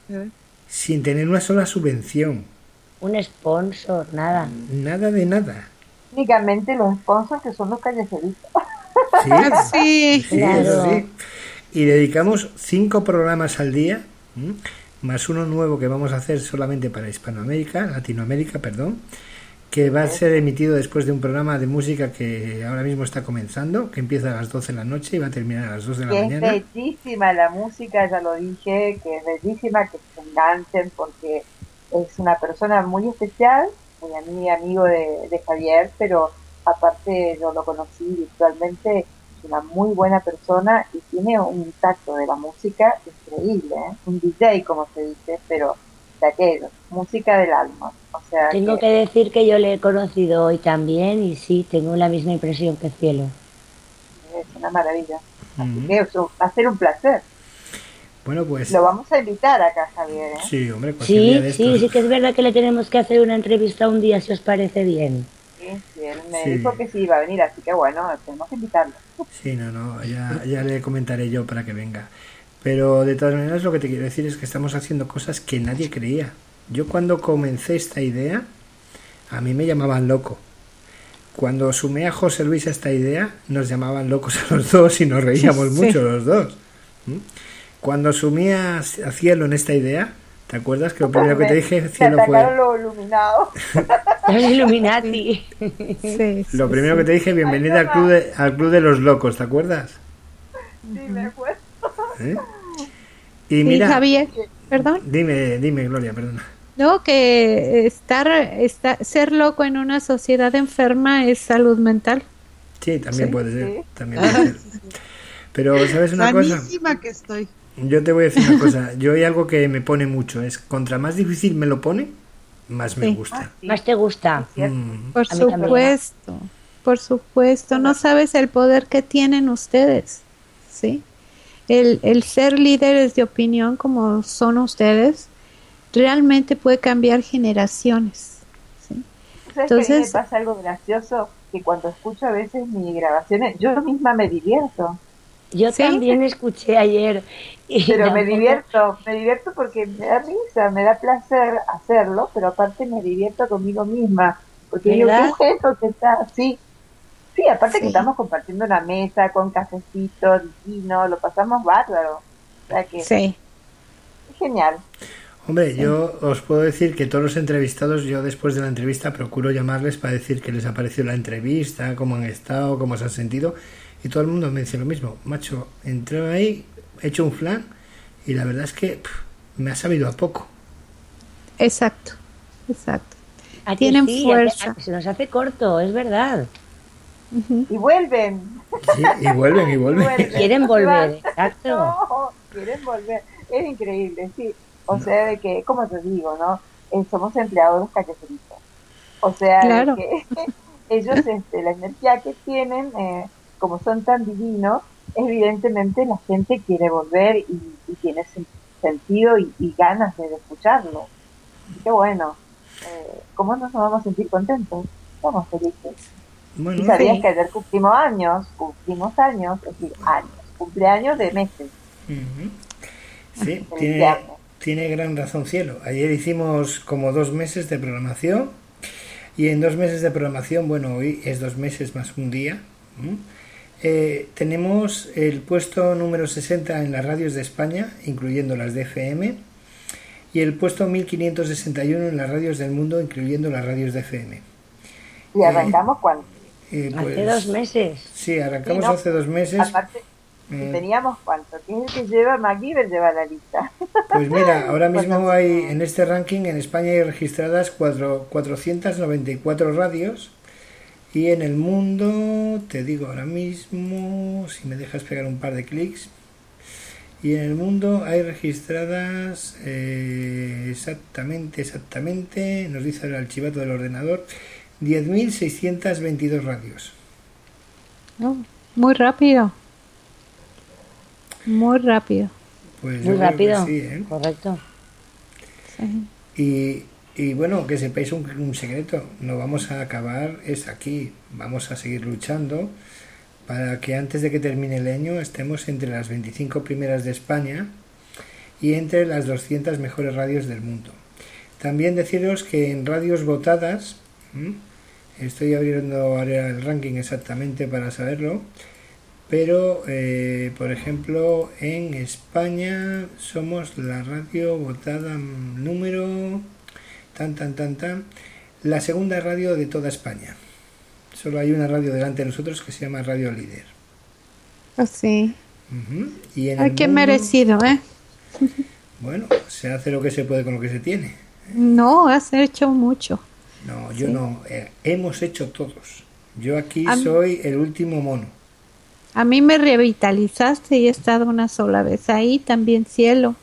Sin tener una sola subvención. Un sponsor, nada. Nada de nada. Únicamente los sponsors que son los callejeritos. Sí, sí, sí, claro. Eso sí. Y dedicamos cinco programas al día, ¿m? más uno nuevo que vamos a hacer solamente para Hispanoamérica, Latinoamérica, perdón, que va a ser emitido después de un programa de música que ahora mismo está comenzando, que empieza a las doce de la noche y va a terminar a las dos de la que mañana. Es bellísima la música, ya lo dije, que es bellísima, que se enganchen porque es una persona muy especial, muy amigo, amigo de, de Javier, pero aparte yo lo conocí virtualmente, es una muy buena persona y tiene un tacto de la música increíble, ¿eh? Un D J como se dice, pero de aquello, música del alma. O sea tengo que... que decir que yo le he conocido hoy también y sí, tengo la misma impresión que Cielo. Es una maravilla. Así Mm. que va a ser un placer. Bueno, pues... Lo vamos a invitar acá, Javier, ¿eh? Sí, hombre, cualquier día Sí, de sí, estos. sí que es verdad que le tenemos que hacer una entrevista un día, si os parece bien. Sí, sí, él me Sí. dijo que sí iba a venir, así que bueno, tenemos que invitarlo. Sí, no, no, ya, ya le comentaré yo para que venga. Pero de todas maneras lo que te quiero decir es que estamos haciendo cosas que nadie creía. Yo cuando comencé esta idea, a mí me llamaban loco. Cuando sumé a José Luis a esta idea, nos llamaban locos a los dos y nos reíamos Sí. mucho los dos. ¿Mm? Cuando sumí a, a Cielo en esta idea, ¿te acuerdas que lo primero que te dije, Me Cielo, atacaron fue... los iluminados. Los Illuminati. Sí, Lo sí, primero sí. que te dije, bienvenida Ay, al club, de, al club de los locos, ¿te acuerdas? Sí, me acuerdo. ¿Eh? Y Sí, mira, Javier, perdón. dime, dime, Gloria, perdona. No, que estar, estar, ser loco en una sociedad enferma es salud mental. Sí, también Sí. puede ser, Sí. también puede ser. Pero, ¿sabes una cosa? Sanísima que estoy. Yo te voy a decir una cosa. Yo hay algo que me pone mucho. Es contra más difícil me lo pone, más me Sí. gusta. Ah, sí, Más te gusta. es cierto. Mm. Por A mí también. supuesto, por supuesto. No sabes el poder que tienen ustedes, ¿sí? El, el ser líderes de opinión como son ustedes realmente puede cambiar generaciones, ¿sí? ¿Sabes que a mí me Entonces, pasa algo gracioso? Que cuando escucho a veces mis grabaciones, yo misma me divierto. Yo ¿Sí? también escuché ayer. Y Pero me tampoco- divierto, me divierto porque me da risa, me da placer hacerlo, pero aparte me divierto conmigo misma. Porque digo, ¿Verdad? qué bueno que está así. Sí, aparte Sí. que estamos compartiendo una mesa con cafecito divino, lo pasamos bárbaro. O sea que sí, es genial. Hombre, yo os puedo decir que todos los entrevistados, yo después de la entrevista procuro llamarles para decir qué les ha parecido la entrevista, cómo han estado, cómo se han sentido. Y todo el mundo me dice lo mismo. Macho, entré ahí, he hecho un flan y la verdad es que pff, me ha sabido a poco. exacto, exacto. A ti Tienen sí, fuerza. a ti- se nos hace corto, es verdad. Ujú. Y vuelven. Sí, y vuelven, y y vuelven. vuelven. Quieren volver, exacto. No, quieren volver. Es increíble, sí. O sea, de que, como te digo, ¿no? Eh, somos empleados de los callejeritos. O sea, de Claro. que ellos, este, la energía que tienen, eh, como son tan divinos, evidentemente la gente quiere volver y, y tiene sen- sentido y, y ganas de escucharlo. Así que bueno, eh, ¿cómo no nos vamos a sentir contentos? Somos felices. Bueno, Y sabías sí. que ayer cumplimos años, cumplimos años, es decir, años, cumpleaños de meses. ujú. Sí, Feliz tiene, viernes. tiene gran razón, Cielo. Ayer hicimos como dos meses de programación y en dos meses de programación, bueno, hoy es dos meses más un día. ¿m? Eh, tenemos el puesto número sesenta en las radios de España, incluyendo las de F M, y el puesto mil quinientos sesenta y uno en las radios del mundo, incluyendo las radios de F M. Y arrancamos cuando. Eh, Hace pues, dos meses. Sí, arrancamos Sí, ¿no? hace dos meses. Aparte, si Eh, teníamos cuánto, que es el que lleva MacGyver, lleva la lista. Pues mira, ahora mismo Bueno, hay en este ranking en España hay registradas cuatro, cuatrocientas noventa y cuatro radios y en el mundo, te digo ahora mismo, si me dejas pegar un par de clics, y en el mundo hay registradas eh, exactamente, exactamente, nos dice el archivato del ordenador, diez mil seiscientas veintidós radios. Oh, muy rápido. Muy rápido. Pues muy rápido, sí, ¿eh? Correcto. Sí. Y, y bueno, que sepáis un, un secreto, no vamos a acabar es aquí, vamos a seguir luchando para que antes de que termine el año estemos entre las veinticinco primeras de España y entre las doscientas mejores radios del mundo. También deciros que en radios votadas, ¿m? Estoy abriendo ahora el ranking exactamente para saberlo, pero eh, por ejemplo en España somos la radio votada número tan tan tan tan la segunda radio de toda España. Solo hay una radio delante de nosotros que se llama Radio Líder. Oh, sí. Uh-huh. Y en Ay, el qué mundo, merecido, ¿eh? bueno, se hace lo que se puede con lo que se tiene. No, has hecho mucho. No, yo sí. no. Eh, hemos hecho todos. Yo aquí A soy el último mono. A mí me revitalizaste y he estado una sola vez ahí, también Cielo.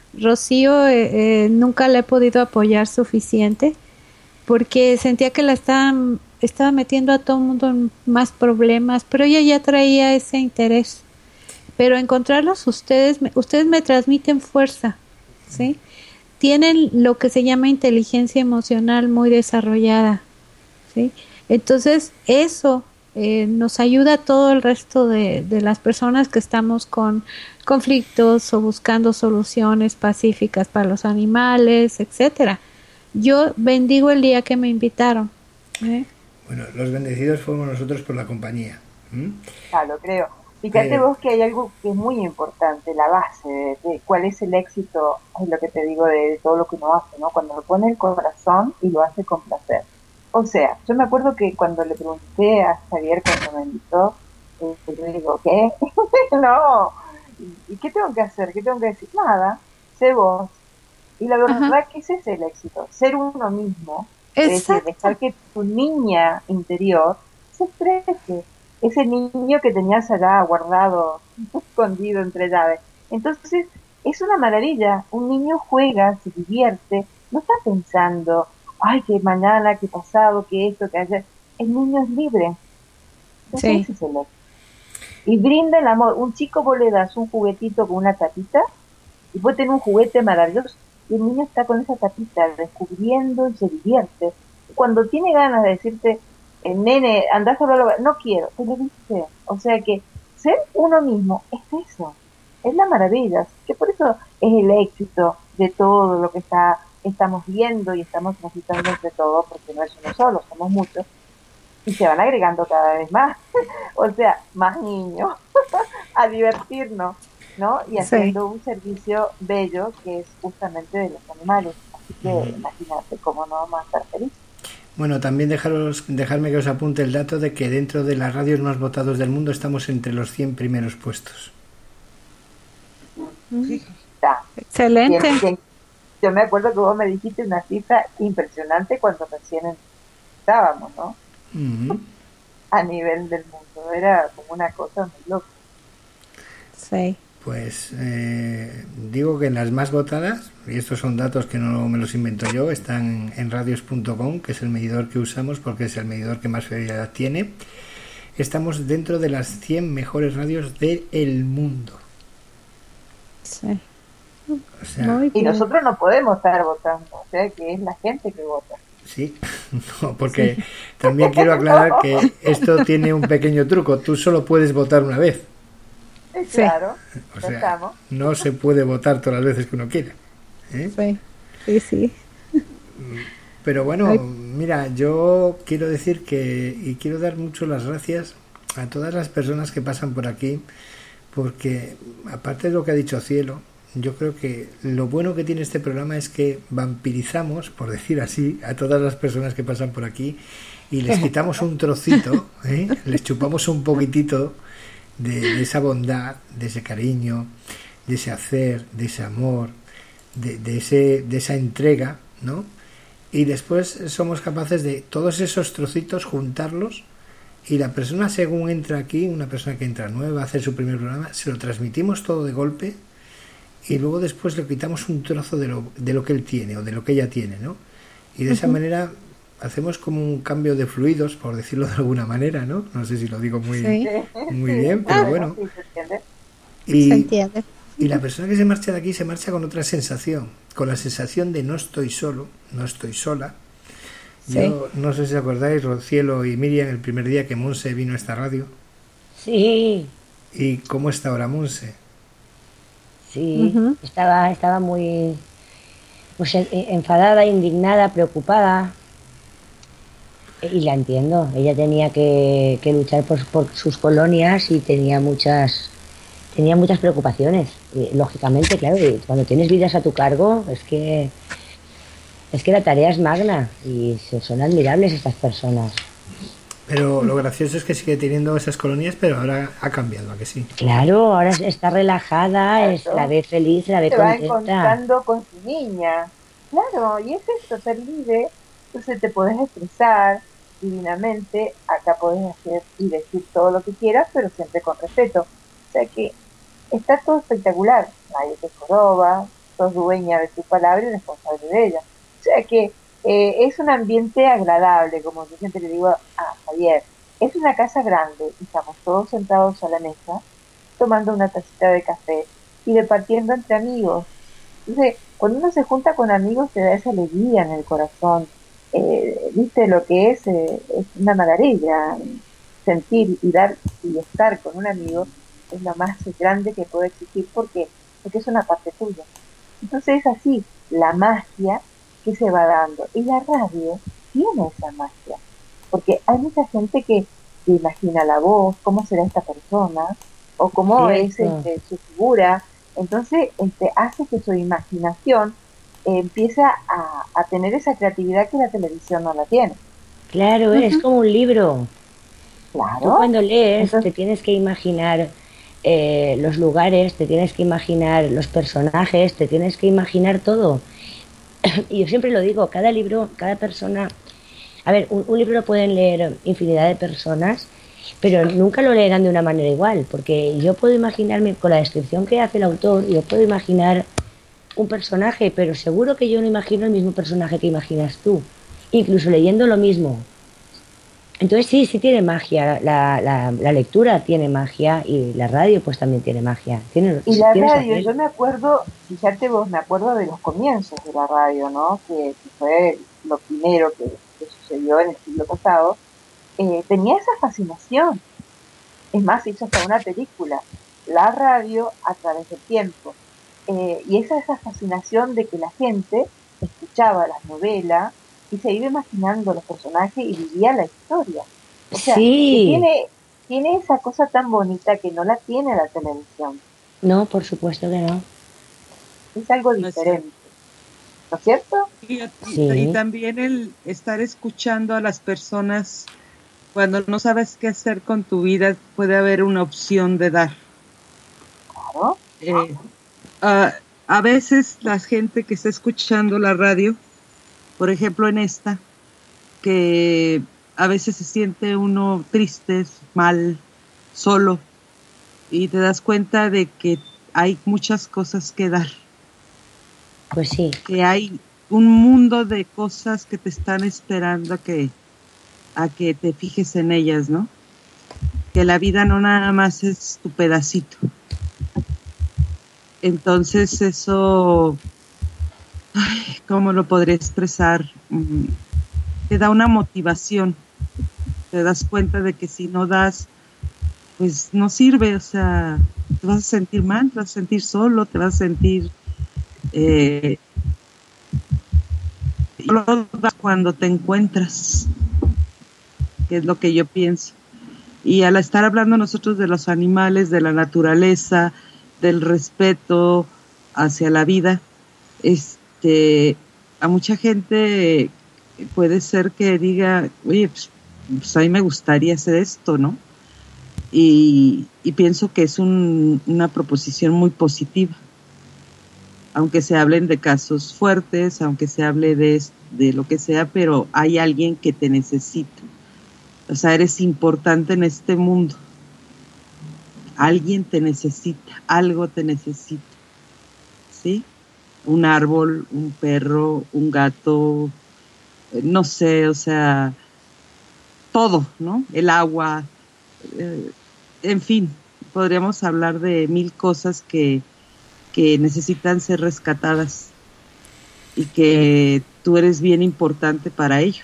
Rocío eh, eh, nunca la he podido apoyar suficiente porque sentía que la estaban, estaba metiendo a todo el mundo en más problemas, pero ella ya traía ese interés. Pero encontrarlos ustedes, ustedes me transmiten fuerza, ¿sí? Tienen lo que se llama inteligencia emocional muy desarrollada, ¿sí? Entonces eso eh, nos ayuda a todo el resto de, de las personas que estamos con conflictos o buscando soluciones pacíficas para los animales, etcétera. Yo bendigo el día que me invitaron, ¿eh? Bueno, los bendecidos fuimos nosotros por la compañía. ¿Mm? Ah, lo creo. Fíjate eh, vos que hay algo que es muy importante, la base de, de cuál es el éxito, es lo que te digo de, de todo lo que uno hace, ¿no? Cuando lo pone el corazón y lo hace con placer. O sea, yo me acuerdo que cuando le pregunté a Javier cuando me invitó, eh, yo le digo, ¿qué? No, ¿y qué tengo que hacer? ¿Qué tengo que decir? Nada, sé vos. Y la verdad Ajá. que ese es el éxito, ser uno mismo, es decir, dejar que tu niña interior se exprese. Ese niño que tenías allá guardado, escondido entre llaves. Entonces, es una maravilla. Un niño juega, se divierte, no está pensando, ay, que mañana, que pasado, que esto, que ayer. El niño es libre. Entonces, sí. Ese es el éxito. Y brinda el amor. Un chico vos le das un juguetito con una tapita, y puede tener un juguete maravilloso, y el niño está con esa tapita, descubriendo y se divierte. Cuando tiene ganas de decirte, el nene, andás a hablarlo, no quiero, te lo dice. O sea que ser uno mismo es eso, es la maravilla, que por eso es el éxito de todo lo que está estamos viendo y estamos transitando entre todos, porque no es uno solo, somos muchos, y se van agregando cada vez más, o sea, más niños, a divertirnos, ¿no? Y haciendo sí. un servicio bello que es justamente de los animales, así que uh-huh. imagínate cómo no vamos a estar felices. Bueno, también dejaros, dejarme que os apunte el dato de que dentro de las radios más votados del mundo estamos entre los cien primeros puestos. Sí. Excelente. Bien, bien. Yo me acuerdo que vos me dijiste una cifra impresionante cuando recién estábamos, ¿no? Uh-huh. A nivel del mundo. Era como una cosa muy loca. Sí. Pues eh, digo que en las más votadas, y estos son datos que no me los invento yo, están en radios punto com, que es el medidor que usamos porque es el medidor que más fidelidad tiene. Estamos dentro de las cien mejores radios del mundo. Sí. O sea, y nosotros no podemos estar votando, o sea que es la gente que vota. Sí, no, porque sí. También quiero aclarar que esto tiene un pequeño truco, tú solo puedes votar una vez. Claro, o sea, no se puede votar todas las veces que uno quiera, ¿eh? Sí, sí, sí. Pero bueno, Ay. mira, yo quiero decir que, y quiero dar mucho las gracias a todas las personas que pasan por aquí, porque aparte de lo que ha dicho Cielo, yo creo que lo bueno que tiene este programa es que vampirizamos, por decir así, a todas las personas que pasan por aquí y les quitamos un trocito, ¿eh? Les chupamos un poquitito de, de esa bondad, de ese cariño, de ese hacer, de ese amor, de, de, ese, de esa entrega, ¿no? Y después somos capaces de todos esos trocitos juntarlos y la persona según entra aquí, una persona que entra nueva a hacer su primer programa, se lo transmitimos todo de golpe y luego después le quitamos un trozo de lo, de lo que él tiene o de lo que ella tiene, ¿no? Y de uh-huh. esa manera hacemos como un cambio de fluidos, por decirlo de alguna manera, ¿no? No sé si lo digo muy, sí. muy bien, pero bueno. Sí, se entiende. Y, Se entiende. y la persona que se marcha de aquí se marcha con otra sensación, con la sensación de no estoy solo, no estoy sola. Sí. Yo no sé si os acordáis, Rocielo y Miriam, el primer día que Monse vino a esta radio. Sí, ¿Y cómo está ahora Monse? sí, Ujú. estaba, estaba muy pues, en- enfadada, indignada, preocupada. E- Y la entiendo, ella tenía que, que luchar por, por sus colonias y tenía muchas, tenía muchas preocupaciones. Y, lógicamente, claro, y cuando tienes vidas a tu cargo, es que, es que la tarea es magna y se- son admirables estas personas. Pero lo gracioso es que sigue teniendo esas colonias, pero ahora ha cambiado, ¿a que sí? Claro, ahora está relajada, es, Exacto. la ve feliz, la ve Se va contenta. encontrando con su niña. Claro, y es esto, ser libre. Entonces te podés expresar divinamente. Acá podés hacer y decir todo lo que quieras, pero siempre con respeto. O sea que está todo espectacular. Nadie te joroba, sos dueña de tu palabra y responsable de ella. O sea que eh, es un ambiente agradable, como yo siempre le digo a Javier. Es una casa grande y estamos todos sentados a la mesa, tomando una tacita de café y repartiendo entre amigos. Entonces, cuando uno se junta con amigos, te da esa alegría en el corazón. Eh, Viste lo que es, eh, es una maravilla. Sentir y dar y estar con un amigo es lo más grande que puede existir porque, porque es una parte tuya. Entonces es así, la magia que se va dando. Y la radio tiene esa magia. Porque hay mucha gente que se imagina la voz, cómo será esta persona, o cómo es Cierto. este, su figura. Entonces este, hace que su imaginación eh, empiece a, a tener esa creatividad que la televisión no la tiene. Claro, es Ujú. como un libro. Tú Claro. cuando lees Entonces, te tienes que imaginar eh, los lugares, te tienes que imaginar los personajes, te tienes que imaginar todo. Y yo siempre lo digo, cada libro, cada persona... A ver, un, un libro lo pueden leer infinidad de personas, pero nunca lo leerán de una manera igual, porque yo puedo imaginarme, con la descripción que hace el autor, yo puedo imaginar un personaje, pero seguro que yo no imagino el mismo personaje que imaginas tú, incluso leyendo lo mismo. Entonces sí, sí tiene magia, la, la, la lectura tiene magia y la radio pues también tiene magia. Tiene, y la tienes radio, razón. yo me acuerdo, fíjate vos, me acuerdo de los comienzos de la radio, ¿no? Que, que fue lo primero que, que sucedió en el siglo pasado. Eh, tenía esa fascinación. Es más, hizo hasta una película, La radio a través del tiempo. Eh, y esa esa fascinación de que la gente escuchaba las novelas y se iba imaginando los personajes y vivía la historia. O sea, que Sí, tiene, tiene esa cosa tan bonita que no la tiene la televisión. no, por supuesto que no. Es algo No es diferente. ¿No es cierto? Y, y- Sí. y también el estar escuchando a las personas cuando no sabes qué hacer con tu vida, puede haber una opción de dar. Claro. Eh, ah, a veces la gente que está escuchando la radio, por ejemplo en esta, que a veces se siente uno triste, mal, solo, y te das cuenta de que hay muchas cosas que dar, Pues sí, que hay un mundo de cosas que te están esperando a que, a que te fijes en ellas, ¿no? Que la vida no nada más es tu pedacito. Entonces eso, ay, ¿cómo lo podré expresar? Mm, te da una motivación, te das cuenta de que si no das, pues no sirve, o sea, te vas a sentir mal, te vas a sentir solo, te vas a sentir... Eh, solo das cuando te encuentras, que es lo que yo pienso. Y al estar hablando nosotros de los animales, de la naturaleza, del respeto hacia la vida, este, a mucha gente puede ser que diga, oye, pues, pues a mí me gustaría hacer esto, ¿no? Y, y pienso que es un, una proposición muy positiva, aunque se hablen de casos fuertes, aunque se hable de, de lo que sea, pero hay alguien que te necesita. O sea, eres importante en este mundo. Alguien te necesita, algo te necesita. ¿Sí? Un árbol, un perro, un gato, no sé, o sea, todo, ¿no? El agua, eh, en fin, podríamos hablar de mil cosas que, que necesitan ser rescatadas y que tú eres bien importante para ello.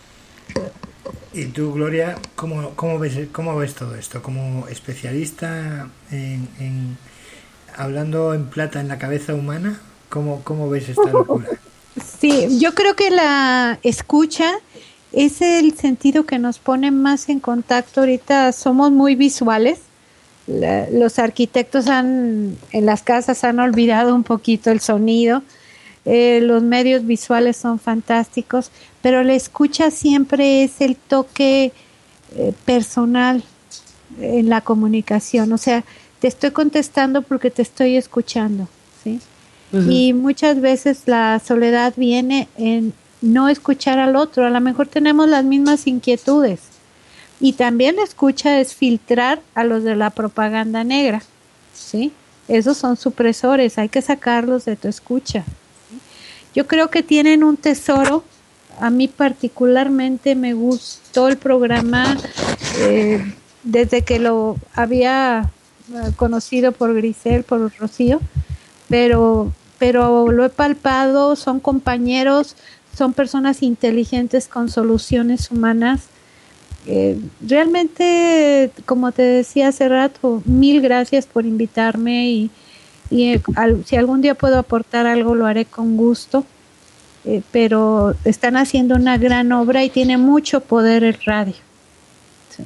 Y tú, Gloria, ¿cómo, cómo, ves, cómo ves todo esto? Como especialista en, en hablando en plata en la cabeza humana, ¿cómo, cómo ves esta locura? Sí, yo creo que la escucha es el sentido que nos pone más en contacto. Ahorita somos muy visuales. La, los arquitectos han, en las casas han olvidado un poquito el sonido. Eh, los medios visuales son fantásticos, pero la escucha siempre es el toque eh, personal en la comunicación. O sea, te estoy contestando porque te estoy escuchando, ¿sí? Uh-huh. Y muchas veces la soledad viene en no escuchar al otro. A lo mejor tenemos las mismas inquietudes. Y también la escucha es filtrar a los de la propaganda negra, ¿sí? Esos son supresores, hay que sacarlos de tu escucha. Yo creo que tienen un tesoro. A mí particularmente me gustó el programa eh, desde que lo había conocido por Grisel, por Rocío, pero, pero lo he palpado, son compañeros, son personas inteligentes con soluciones humanas. Eh, realmente, como te decía hace rato, mil gracias por invitarme y y eh, al, si algún día puedo aportar algo lo haré con gusto, eh, pero están haciendo una gran obra y tiene mucho poder el radio. ¿Sí?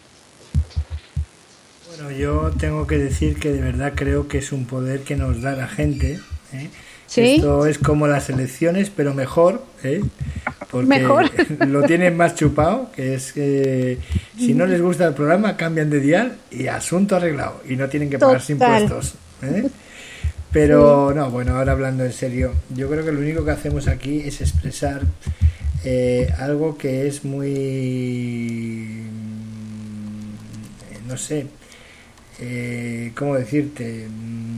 Bueno, yo tengo que decir que de verdad creo que es un poder que nos da la gente, ¿eh? ¿Sí? Esto es como las elecciones, pero mejor, ¿eh? Porque mejor. Lo tienen más chupado, que es que si no les gusta el programa cambian de dial y asunto arreglado y no tienen que pagar impuestos, ¿eh? Pero no, bueno, ahora hablando en serio, yo creo que lo único que hacemos aquí es expresar eh, algo que es muy, no sé, eh, ¿cómo decirte?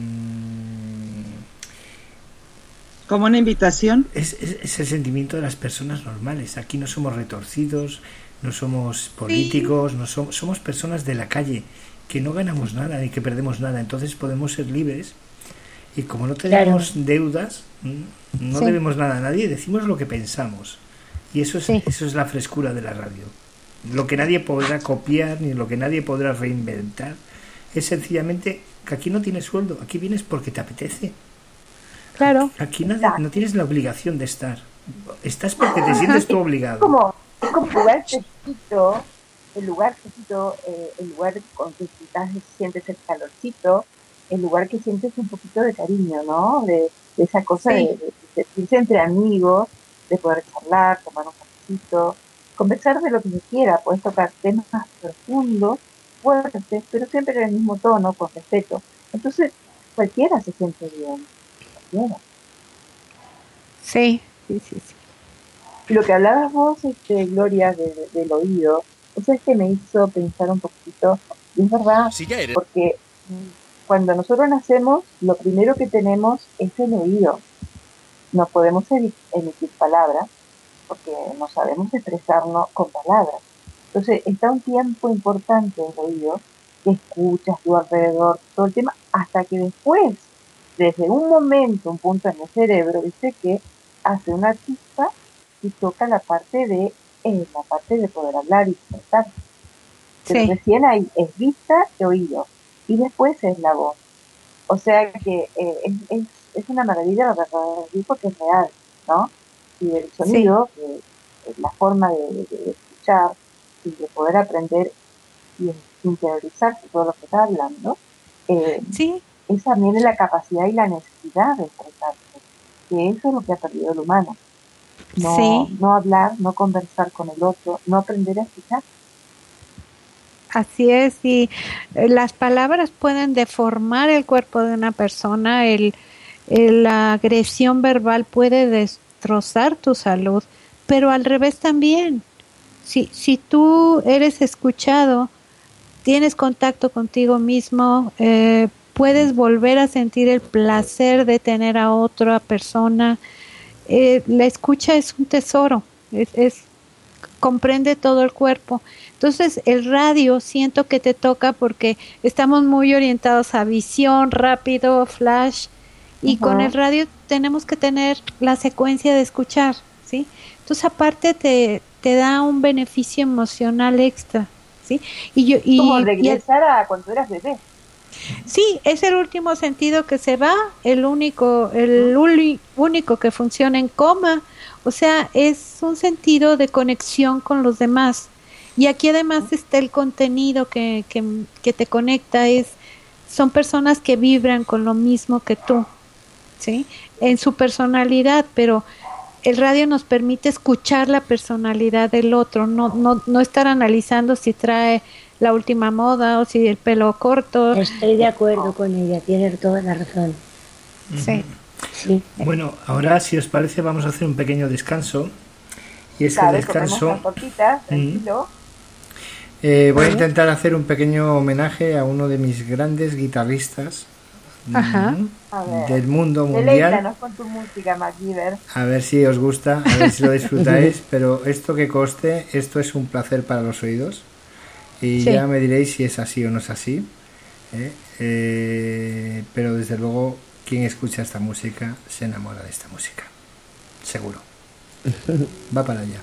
¿Como una invitación? Es, es, es el sentimiento de las personas normales. Aquí no somos retorcidos, no somos políticos, sí. no somos, somos personas de la calle, que no ganamos nada ni que perdemos nada, entonces podemos ser libres y como no tenemos claro. deudas, no sí. debemos nada a nadie, decimos lo que pensamos y eso es, sí. eso es la frescura de la radio. Lo que nadie podrá copiar ni lo que nadie podrá reinventar es sencillamente que aquí no tienes sueldo, aquí vienes porque te apetece. Claro. Aquí nadie, no tienes la obligación de estar, estás porque te sientes tú obligado. Como, es como un lugar chiquito, el lugar chiquito, eh, el lugar con que quizás sientes el calorcito, el lugar que sientes un poquito de cariño, ¿no? De, de esa cosa sí. de, de, de sentirse entre amigos, de poder charlar, tomar un cafecito, conversar de lo que se quiera, puedes tocar temas más profundos, fuertes, pero siempre en el mismo tono, con respeto. Entonces, cualquiera se siente bien, cualquiera. Sí, sí, sí, sí. Y lo que hablabas vos, este, Gloria, de, de, del oído, eso es que me hizo pensar un poquito, y es verdad, sí, porque cuando nosotros nacemos, lo primero que tenemos es el oído. No podemos emitir palabras, porque no sabemos expresarnos con palabras. Entonces, está un tiempo importante el oído, que escuchas tu alrededor, todo el tema, hasta que después, desde un momento, un punto en el cerebro, dice que hace una chispa y toca la parte de eh, la parte de poder hablar y expresar. Pero sí. Recién ahí es vista y oído, y después es la voz. O sea que eh, es, es, es una maravilla lo que acabo de decir porque es real, ¿no? Y el sonido, sí. que, la forma de, de, de escuchar y de poder aprender y interiorizarse todo lo que está hablando, eh, sí. es también la capacidad y la necesidad de expresarse, que eso es lo que ha perdido el humano. No, sí. no hablar, no conversar con el otro, no aprender a escuchar. Así es, y las palabras pueden deformar el cuerpo de una persona, el, el, la agresión verbal puede destrozar tu salud, pero al revés también. Si, si tú eres escuchado, tienes contacto contigo mismo, eh, puedes volver a sentir el placer de tener a otra persona. Eh, la escucha es un tesoro, es, es comprende todo el cuerpo. Entonces el radio siento que te toca porque estamos muy orientados a visión, rápido, flash, y uh-huh. con el radio tenemos que tener la secuencia de escuchar, ¿sí? Entonces aparte te, te da un beneficio emocional extra, ¿sí? Y yo y como regresar y, a cuando eras bebé. Sí, es el último sentido que se va, el único, el uli, único que funciona en coma. O sea, es un sentido de conexión con los demás. Y aquí además está el contenido que, que, que te conecta, es son personas que vibran con lo mismo que tú, ¿sí? En su personalidad, pero el radio nos permite escuchar la personalidad del otro, no, no, no estar analizando si trae la última moda o si el pelo corto. Estoy de acuerdo con ella, tiene toda la razón. Sí. Sí. Bueno, ahora si os parece vamos a hacer un pequeño descanso. Y es claro, que el descanso... Cortita, tranquilo. Eh, voy a intentar hacer un pequeño homenaje a uno de mis grandes guitarristas Ajá. mm, del mundo mundial. Con tu música, MacGyver. A ver si os gusta, a ver si lo disfrutáis, pero esto que conste, esto es un placer para los oídos y sí. ya me diréis si es así o no es así, ¿eh? Eh, pero desde luego quien escucha esta música se enamora de esta música, seguro. Va para allá.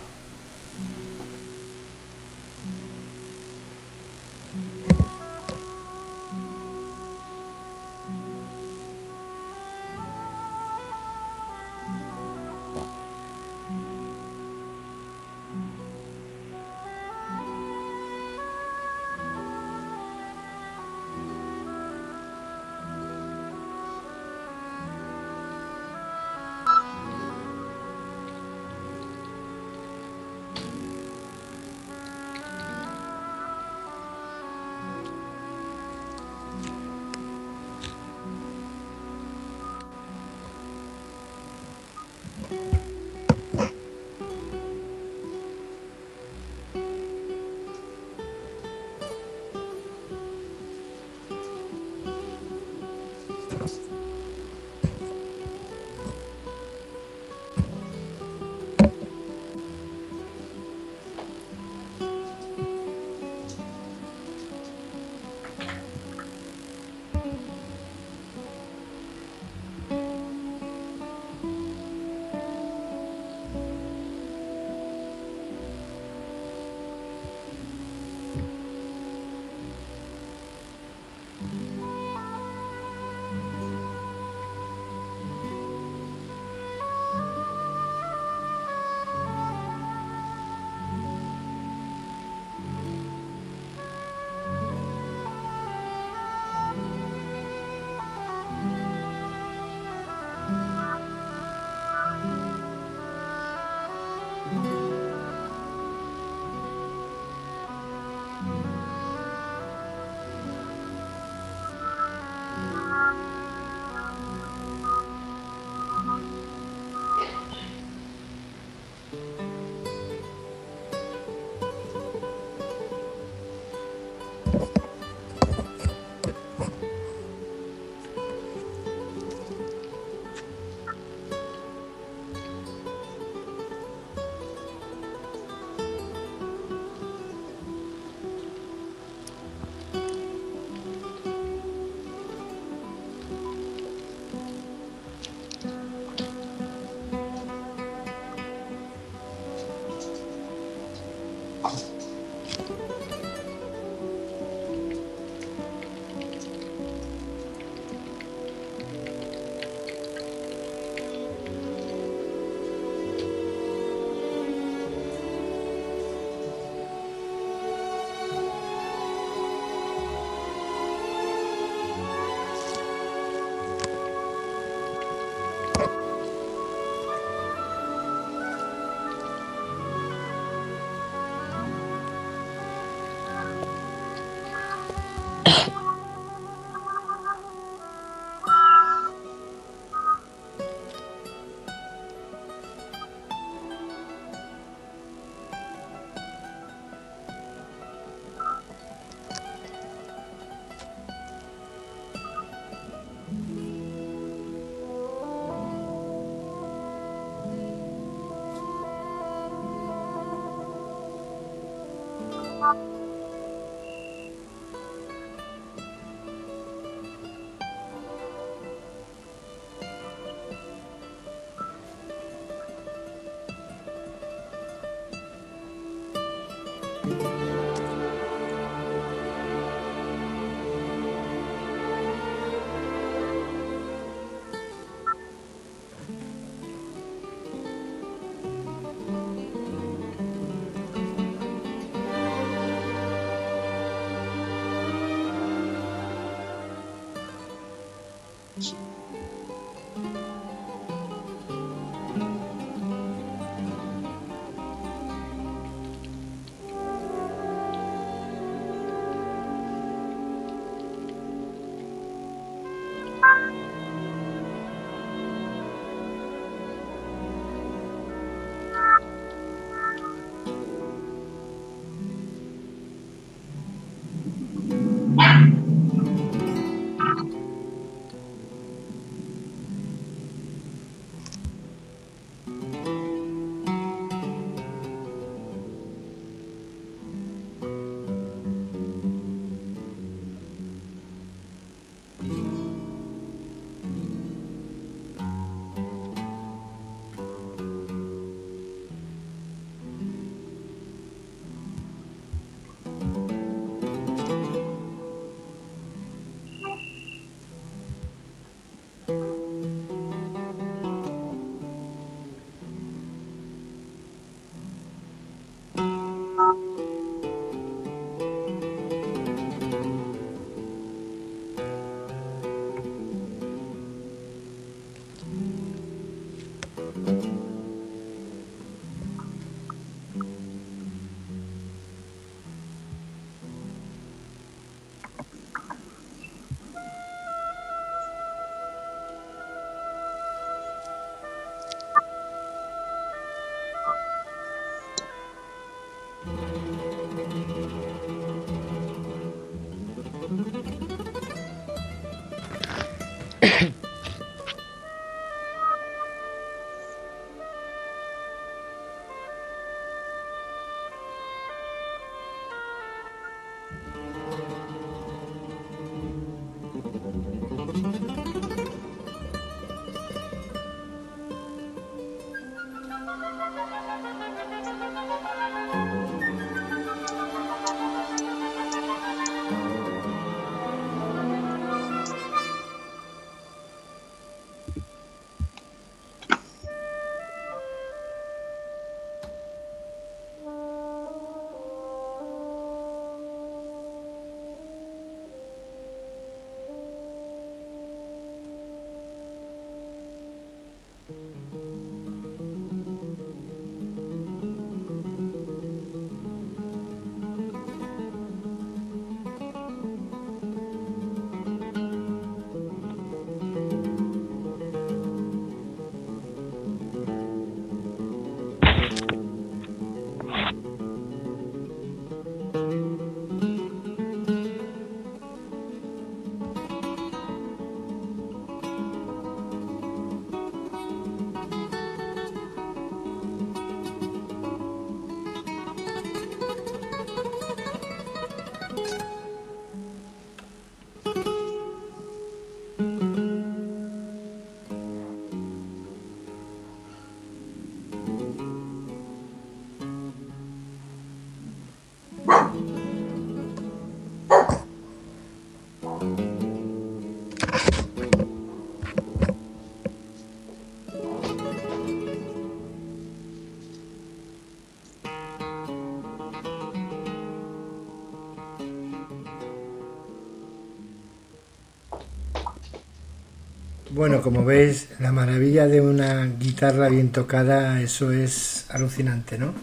Bueno, como veis, la maravilla de una guitarra bien tocada, eso es alucinante, ¿no?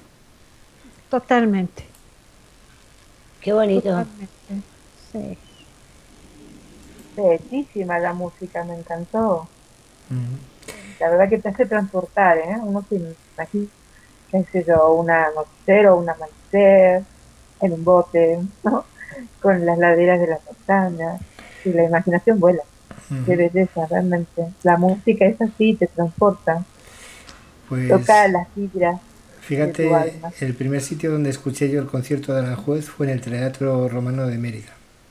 Totalmente. Qué bonito. Totalmente. Sí. Bellísima la música, me encantó. Mm. La verdad que te hace transportar, ¿eh? Uno se imagina, qué sé yo, un anochecer o un amanecer en un bote, ¿no? Con las laderas de las montañas, y la imaginación vuela. Mm. Qué belleza, realmente. La música es así, te transporta. Pues... Toca las fibras. Fíjate, el primer sitio donde escuché yo el concierto de Aranjuez fue en el Teatro Romano de Mérida.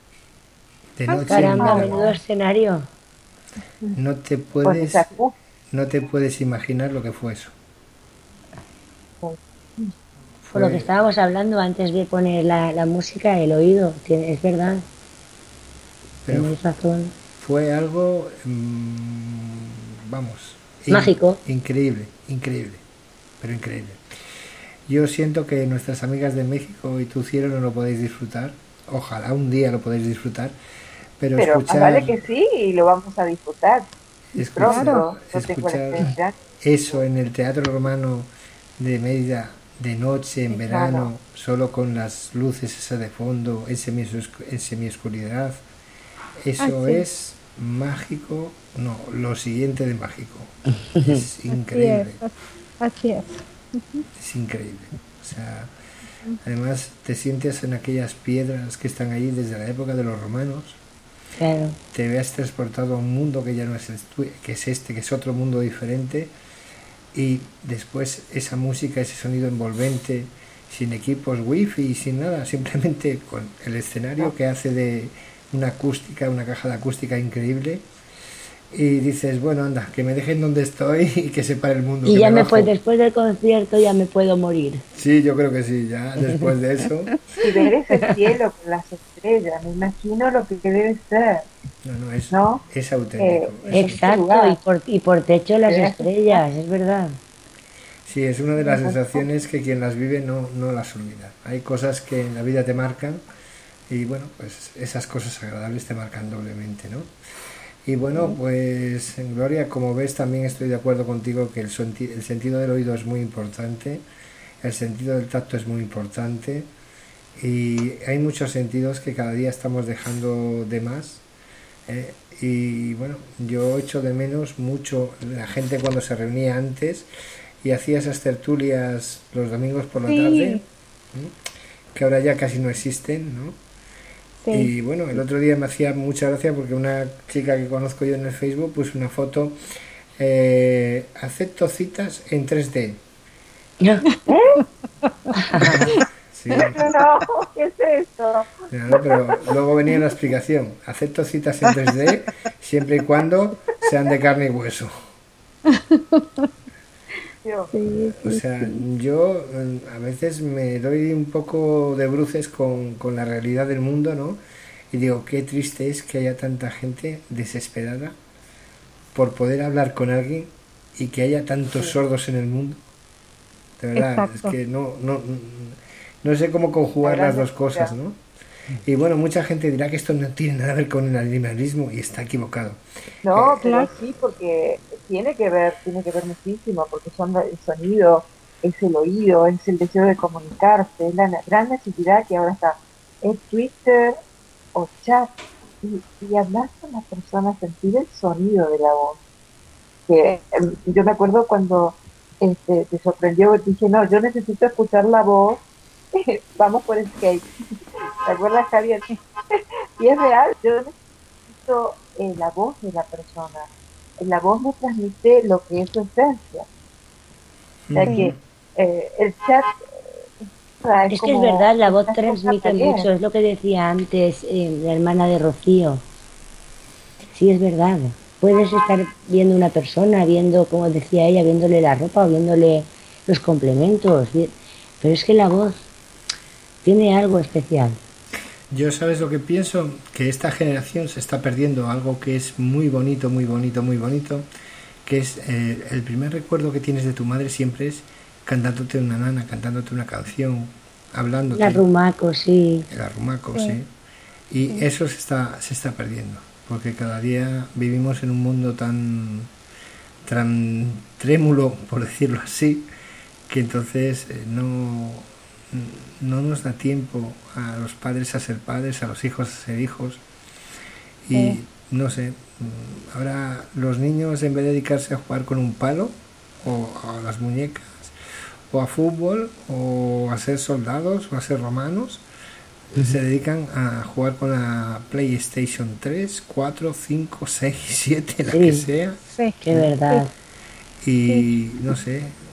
De noche. Caramba, menudo escenario. No te puedes, no te puedes imaginar lo que fue eso. Por fue, lo que estábamos hablando antes de poner la, la música, el oído, es verdad. Tienes razón. Fue algo, mmm, vamos, mágico. In, increíble, increíble, pero increíble. Yo siento que nuestras amigas de México y tu cielo no lo podéis disfrutar. Ojalá un día lo podáis disfrutar. Pero, pero escuchar, vale que sí, y lo vamos a disfrutar. Escuchar, Pronto, escuchar eso en el Teatro Romano de Mérida, de noche, en verano, claro. Solo con las luces esas de fondo, en semioscuridad. Eso ah, sí. Es mágico, no, lo siguiente de mágico. Es increíble. Así es. Es increíble. O sea, además te sientes en aquellas piedras que están ahí desde la época de los romanos. Claro. Te veas transportado a un mundo que ya no es este, que es este, que es otro mundo diferente, y después esa música, ese sonido envolvente, sin equipos wifi y sin nada, simplemente con el escenario que hace de una acústica, una caja de acústica increíble, y dices, bueno, anda, que me dejen donde estoy y que se pare el mundo. Y ya me, me fue, después del concierto ya me puedo morir. Sí, yo creo que sí, ya después de eso. Y ver ese cielo con las estrellas, me imagino lo que debe ser. No, no, es, ¿no? es auténtico. Eh, es exacto, y por, y por techo las estrellas, es verdad. Sí, es una de las sensaciones que quien las vive no, no las olvida. Hay cosas que en la vida te marcan, y bueno, pues esas cosas agradables te marcan doblemente, ¿no? Y bueno, pues Gloria, como ves, también estoy de acuerdo contigo que el, senti- el sentido del oído es muy importante, el sentido del tacto es muy importante, y hay muchos sentidos que cada día estamos dejando de más, ¿eh? Y bueno, yo echo de menos mucho la gente cuando se reunía antes y hacía esas tertulias los domingos por la sí. tarde, ¿eh? Que ahora ya casi no existen, ¿no? Sí. Y bueno, el otro día me hacía mucha gracia porque una chica que conozco yo en el Facebook puso una foto, eh, acepto citas en tres D. ¿Eh? Sí. No, ¿qué es esto? No, no, pero luego venía la explicación, acepto citas en tres D siempre y cuando sean de carne y hueso. Sí, o sea, sí. Yo a veces me doy un poco de bruces con, con la realidad del mundo, ¿no? Y digo, qué triste es que haya tanta gente desesperada por poder hablar con alguien y que haya tantos sí. sordos en el mundo. De verdad, exacto. Es que no, no, no sé cómo conjugar las dos cosas, ¿no? Y bueno, mucha gente dirá que esto no tiene nada que ver con el animalismo y está equivocado. No, eh, pero sí, porque tiene que ver, tiene que ver muchísimo, porque son el sonido, es el oído, es el deseo de comunicarse, es la gran necesidad que ahora está en Twitter o chat, y, y hablar con las personas, sentir el sonido de la voz. Que, eh, yo me acuerdo cuando este, te sorprendió, te dije, no, yo necesito escuchar la voz, vamos por Skype. ¿Te acuerdas, Javier? Y es real, yo necesito eh, la voz de la persona. La voz me transmite lo que es su esencia. O sea que eh, el chat... Eh, es, es que es verdad, la voz transmite mucho, es lo que decía antes eh, la hermana de Rocío. Sí, es verdad. Puedes estar viendo una persona, viendo, como decía ella, viéndole la ropa o viéndole los complementos, pero es que la voz tiene algo especial. Yo, ¿sabes lo que pienso? Que esta generación se está perdiendo algo que es muy bonito, muy bonito, muy bonito, que es eh, el primer recuerdo que tienes de tu madre siempre es cantándote una nana, cantándote una canción, hablándote. El arrumaco, sí. El arrumaco, sí. sí. Y sí. Eso se está, se está perdiendo, porque cada día vivimos en un mundo tan, tan trémulo, por decirlo así, que entonces eh, no... no nos da tiempo a los padres a ser padres, a los hijos a ser hijos, y sí. No sé, ahora los niños, en vez de dedicarse a jugar con un palo o a las muñecas o a fútbol o a ser soldados o a ser romanos, uh-huh. se dedican a jugar con la PlayStation tres, cuatro, cinco, seis, siete, la sí. que sea. Sí, que verdad. Y sí. No sé,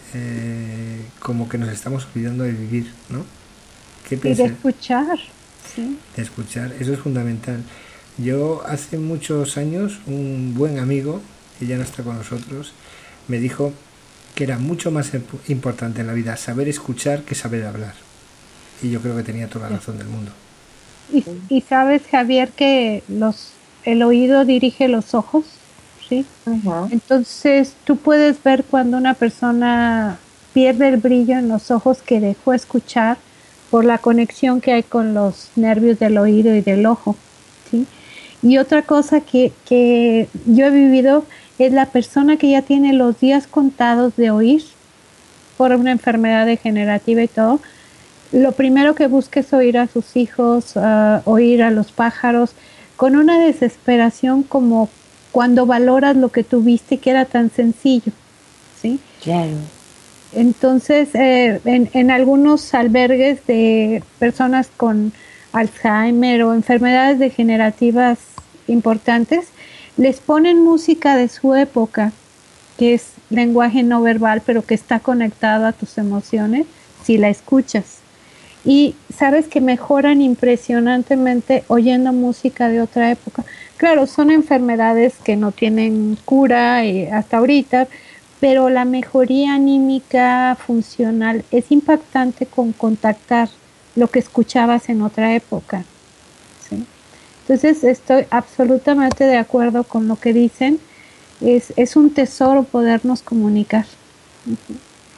eh, como que nos estamos olvidando de vivir, ¿no? ¿Qué Y piensas? de escuchar, sí. De escuchar, eso es fundamental. Yo hace muchos años, un buen amigo, que ya no está con nosotros, me dijo que era mucho más importante en la vida saber escuchar que saber hablar. Y yo creo que tenía toda la razón del mundo. Y, y sabes, Javier, que los el oído dirige los ojos, ¿sí? Ujú. Entonces tú puedes ver cuando una persona pierde el brillo en los ojos que dejó escuchar por la conexión que hay con los nervios del oído y del ojo, ¿sí? Y otra cosa que, que yo he vivido es la persona que ya tiene los días contados de oír por una enfermedad degenerativa y todo. Lo primero que busca es oír a sus hijos, uh, oír a los pájaros, con una desesperación como cuando valoras lo que tuviste que era tan sencillo, ¿sí? Claro. Entonces, eh, en, en algunos albergues de personas con Alzheimer o enfermedades degenerativas importantes, les ponen música de su época, que es lenguaje no verbal, pero que está conectado a tus emociones, si la escuchas. Y sabes que mejoran impresionantemente oyendo música de otra época. Claro, son enfermedades que no tienen cura eh, hasta ahorita, pero la mejoría anímica funcional es impactante con contactar lo que escuchabas en otra época, ¿sí? Entonces estoy absolutamente de acuerdo con lo que dicen. Es, es un tesoro podernos comunicar. Uh-huh.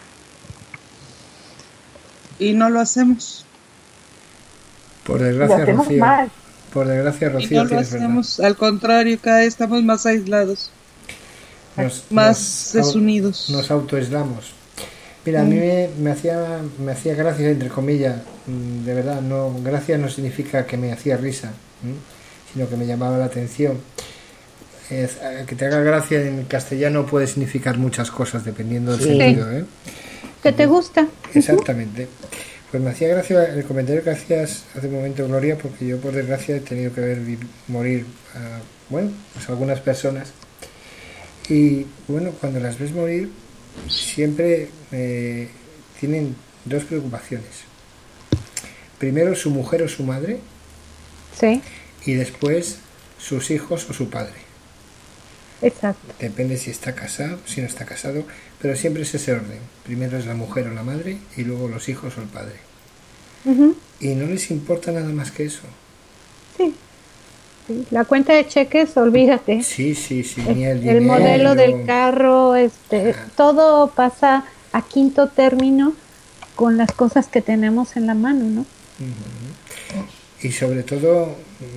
Y no lo hacemos. Por desgracia, Lo hacemos Rocío. mal. Por desgracia, Y Rocío, no lo tienes verdad. hacemos, al contrario, cada vez estamos más aislados, Nos, más nos, desunidos. Nos autoaislamos. Mira, a mí me, me hacía me hacía gracia, entre comillas, de verdad, no gracia no significa que me hacía risa, ¿eh? Sino que me llamaba la atención. Es, que te haga gracia en castellano puede significar muchas cosas dependiendo del Sí. sentido, ¿eh? ¿Qué te gusta? Exactamente. Pues me hacía gracia el comentario que hacías hace un momento, Gloria, porque yo por desgracia he tenido que ver morir a, bueno, pues a algunas personas. Y bueno, cuando las ves morir, siempre eh, tienen dos preocupaciones. Primero su mujer o su madre, Sí, y después sus hijos o su padre. exacto. Depende si está casado, si no está casado, pero siempre es ese orden. Primero es la mujer o la madre y luego los hijos o el padre. Uh-huh. Y no les importa nada más que eso. Sí. Sí. La cuenta de cheques, olvídate. Sí, sí, sí, El, ni el el dinero. modelo del carro, este, Ah. todo pasa a quinto término con las cosas que tenemos en la mano, ¿no? Uh-huh. Y sobre todo,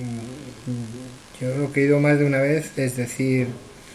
yo lo que he oído más de una vez es decir,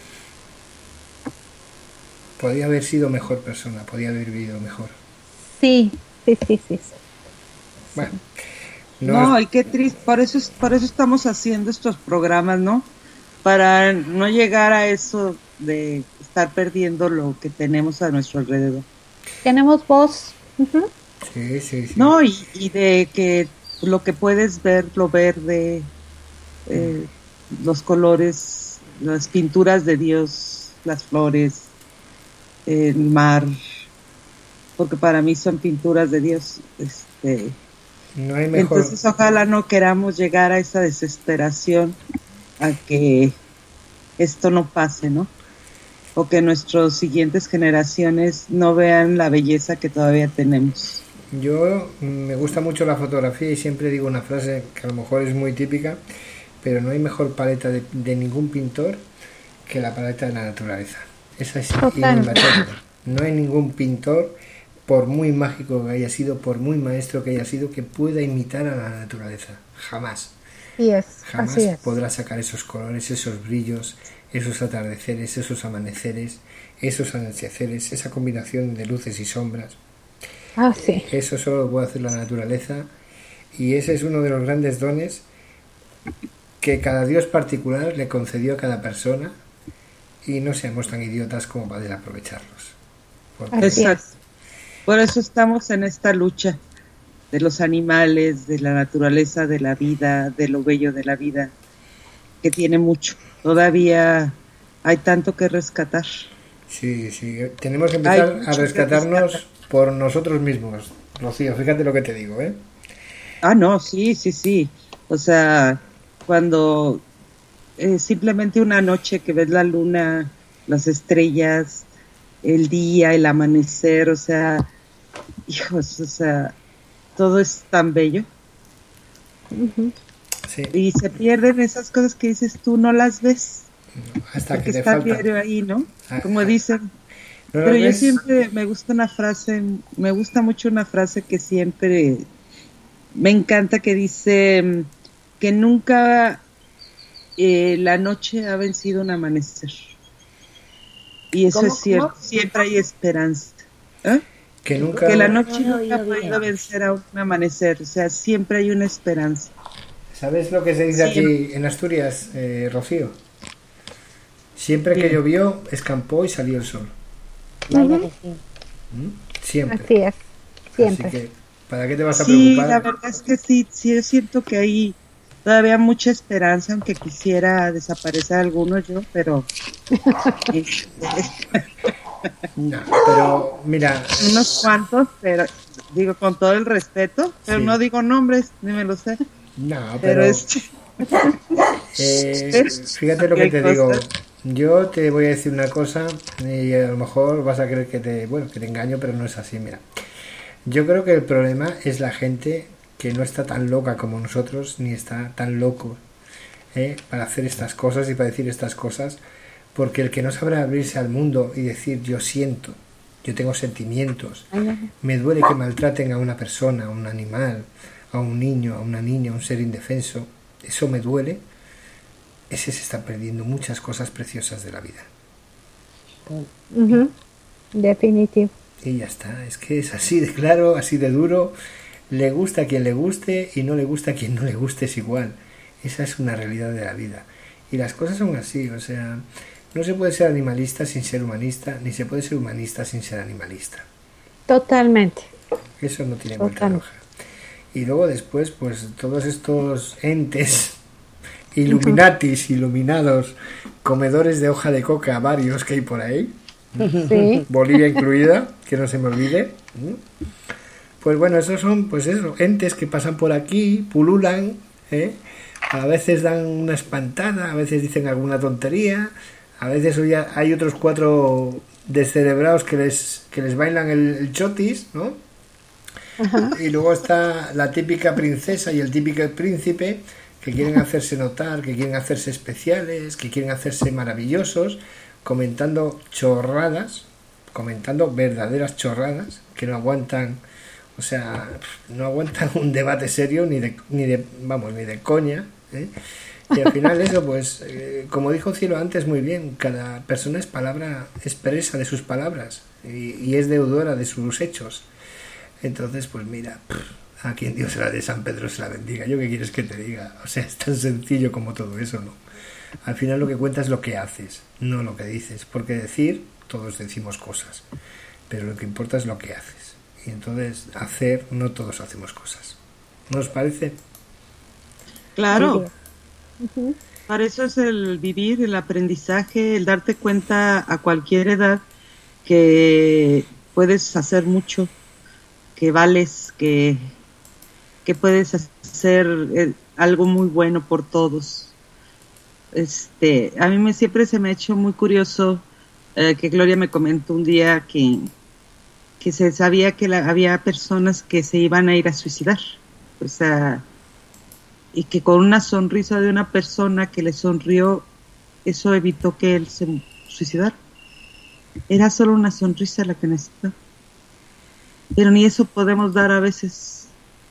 podía haber sido mejor persona, podía haber vivido mejor. Sí, sí, sí, sí. sí. Bueno, No, no, y qué triste, por eso, es- por eso estamos haciendo estos programas, ¿no? Para no llegar a eso de estar perdiendo lo que tenemos a nuestro alrededor. Tenemos voz. Uh-huh. sí, sí, sí. No, y, y de que lo que puedes ver, lo verde, eh, los colores, las pinturas de Dios, las flores, el mar, porque para mí son pinturas de Dios. Este, No hay mejor. entonces ojalá no queramos llegar a esa desesperación, a que esto no pase, ¿no? O que nuestras siguientes generaciones no vean la belleza que todavía tenemos. Yo mm, me gusta mucho la fotografía y siempre digo una frase que a lo mejor es muy típica, pero no hay mejor paleta de, de ningún pintor que la paleta de la naturaleza. Esa es Total. imbatible. No hay ningún pintor, por muy mágico que haya sido, por muy maestro que haya sido, que pueda imitar a la naturaleza. Jamás. Sí es, Jamás así es. podrá sacar esos colores, esos brillos, esos atardeceres, esos amaneceres, esos anocheceres, esa combinación de luces y sombras. Ah, sí. Eso solo lo puede hacer la naturaleza, y ese es uno de los grandes dones que cada Dios particular le concedió a cada persona, y no seamos tan idiotas como para desaprovecharlos. Porque Así Exacto. Por eso estamos en esta lucha de los animales, de la naturaleza, de la vida, de lo bello de la vida, que tiene mucho. Todavía hay tanto que rescatar. Sí, sí, tenemos que empezar a rescatarnos por nosotros mismos, Rocío, fíjate lo que te digo, ¿eh? Ah, no, sí, sí, sí. O sea, cuando eh, simplemente una noche que ves la luna, las estrellas, el día, el amanecer, o sea, hijos, o sea, todo es tan bello. Uh-huh. Sí. Y se pierden esas cosas que dices tú, no las ves. Hasta porque que te está falta. diario ahí, ¿no? Ah, Como ah. dicen. ¿No Pero yo ves? siempre me gusta una frase, me gusta mucho una frase que siempre me encanta, que dice que nunca eh, la noche ha vencido un amanecer. Y eso ¿Cómo, es cierto, cómo? siempre hay esperanza. ¿Eh? Que nunca... Que la noche No, no, nunca ha no, podido no. vencer a un amanecer, o sea, siempre hay una esperanza. ¿Sabes lo que se dice Sí. aquí en Asturias, eh, Rocío? Siempre que Sí. llovió, escampó y salió el sol. Vaya Ujú. que sí. ¿Mm? Siempre. Así es, siempre. Así que, ¿para qué te vas a Sí, preocupar? la verdad es que sí, sí, yo siento que hay todavía mucha esperanza, aunque quisiera desaparecer algunos yo, pero No, pero mira, unos cuantos, pero digo con todo el respeto, pero Sí. no digo nombres, ni me lo sé, no, pero pero este, eh, fíjate lo que Qué te cosa. digo. Yo te voy a decir una cosa y a lo mejor vas a creer que te, bueno, que te engaño, pero no es así. Mira, yo creo que el problema es la gente que no está tan loca como nosotros, ni está tan loco ¿eh? para hacer estas cosas y para decir estas cosas, porque el que no sabrá abrirse al mundo y decir yo siento, yo tengo sentimientos, me duele que maltraten a una persona, a un animal, a un niño, a una niña, a un ser indefenso, eso me duele, ese se está perdiendo muchas cosas preciosas de la vida. Ujú. Definitivo. Y ya está, es que es así de claro, así de duro, le gusta a quien le guste y no le gusta a quien no le guste, es igual. Esa es una realidad de la vida. Y las cosas son así, o sea, no se puede ser animalista sin ser humanista, ni se puede ser humanista sin ser animalista. Totalmente. Eso no tiene vuelta de Totalmente. hoja. Y luego después, pues todos estos entes illuminatis, iluminados, comedores de hoja de coca, varios que hay por ahí, Sí. Bolivia incluida, que no se me olvide. Pues bueno, esos son, pues eso, entes que pasan por aquí, pululan, ¿eh? A veces dan una espantada, a veces dicen alguna tontería, a veces hoy hay otros cuatro descerebrados que les, que les bailan el, el chotis, ¿no? Ajá. Y luego está la típica princesa y el típico príncipe que quieren hacerse notar, que quieren hacerse especiales, que quieren hacerse maravillosos, comentando chorradas, comentando verdaderas chorradas que no aguantan, o sea, no aguantan un debate serio ni de, ni de vamos, ni de coña, ¿eh? Y al final eso, pues, eh, como dijo Cielo antes muy bien, cada persona es palabra expresa de sus palabras y, y es deudora de sus hechos. Entonces, pues mira, a quien Dios se la de San Pedro se la bendiga. ¿Yo qué quieres que te diga? O sea, es tan sencillo como todo eso, ¿no? Al final lo que cuenta es lo que haces, no lo que dices. Porque decir, todos decimos cosas, pero lo que importa es lo que haces. Y entonces, hacer, no todos hacemos cosas. ¿No os parece? claro, Ujú. para eso es el vivir, el aprendizaje, el darte cuenta a cualquier edad que puedes hacer mucho, que vales, que, que puedes hacer eh, algo muy bueno por todos. Este, a mí me siempre se me ha hecho muy curioso eh, que Gloria me comentó un día que, que se sabía que la, había personas que se iban a ir a suicidar, o sea, y que con una sonrisa de una persona que le sonrió, eso evitó que él se suicidara. Era solo una sonrisa la que necesitaba. Pero ni eso podemos dar a veces.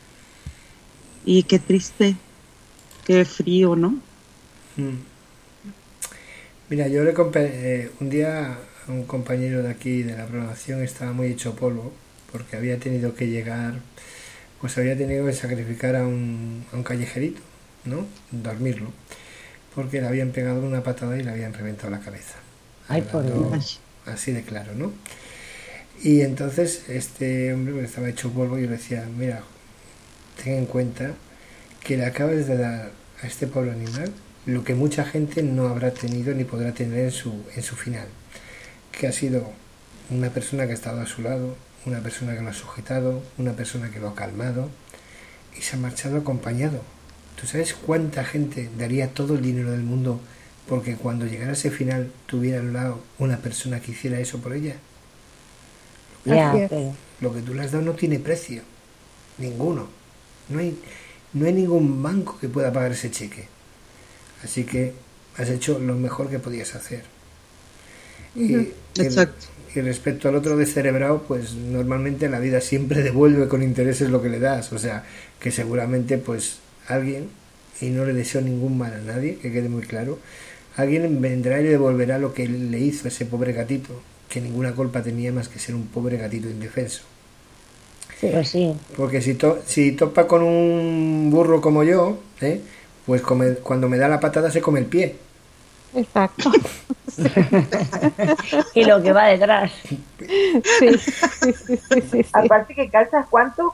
Y qué triste, qué frío, ¿no? Mm. Mira, yo le compa- eh, un día a un compañero de aquí de la programación estaba muy hecho polvo porque había tenido que llegar, pues había tenido que sacrificar a un, a un callejerito, ¿no? Dormirlo, porque le habían pegado una patada y le habían reventado la cabeza. Ay, por Hablando Dios. así de claro, ¿no? Y entonces este hombre pues, estaba hecho polvo y yo le decía, mira, ten en cuenta que le acabas de dar a este pobre animal lo que mucha gente no habrá tenido ni podrá tener en su, en su final. que ha sido una persona que ha estado a su lado, una persona que lo ha sujetado, una persona que lo ha calmado y se ha marchado acompañado. ¿Tú sabes cuánta gente daría todo el dinero del mundo porque cuando llegara ese final tuviera al lado una persona que hiciera eso por ella? Ya, pero... Lo que tú le has dado no tiene precio, ninguno. No hay, no hay ningún banco que pueda pagar ese cheque. Así que has hecho lo mejor que podías hacer. Y, Exacto. Y, y respecto al otro descerebrado, pues normalmente la vida siempre devuelve con intereses lo que le das. O sea, que seguramente pues alguien, y no le deseo ningún mal a nadie, que quede muy claro, alguien vendrá y le devolverá lo que le hizo a ese pobre gatito, que ninguna culpa tenía más que ser un pobre gatito indefenso. Sí, pues sí. Porque si, to, si topa con un burro como yo, ¿eh? pues come, cuando me da la patada se come el pie. Exacto. Y lo que va detrás. Sí, sí, sí, sí, sí, sí. Aparte que calzas cuánto.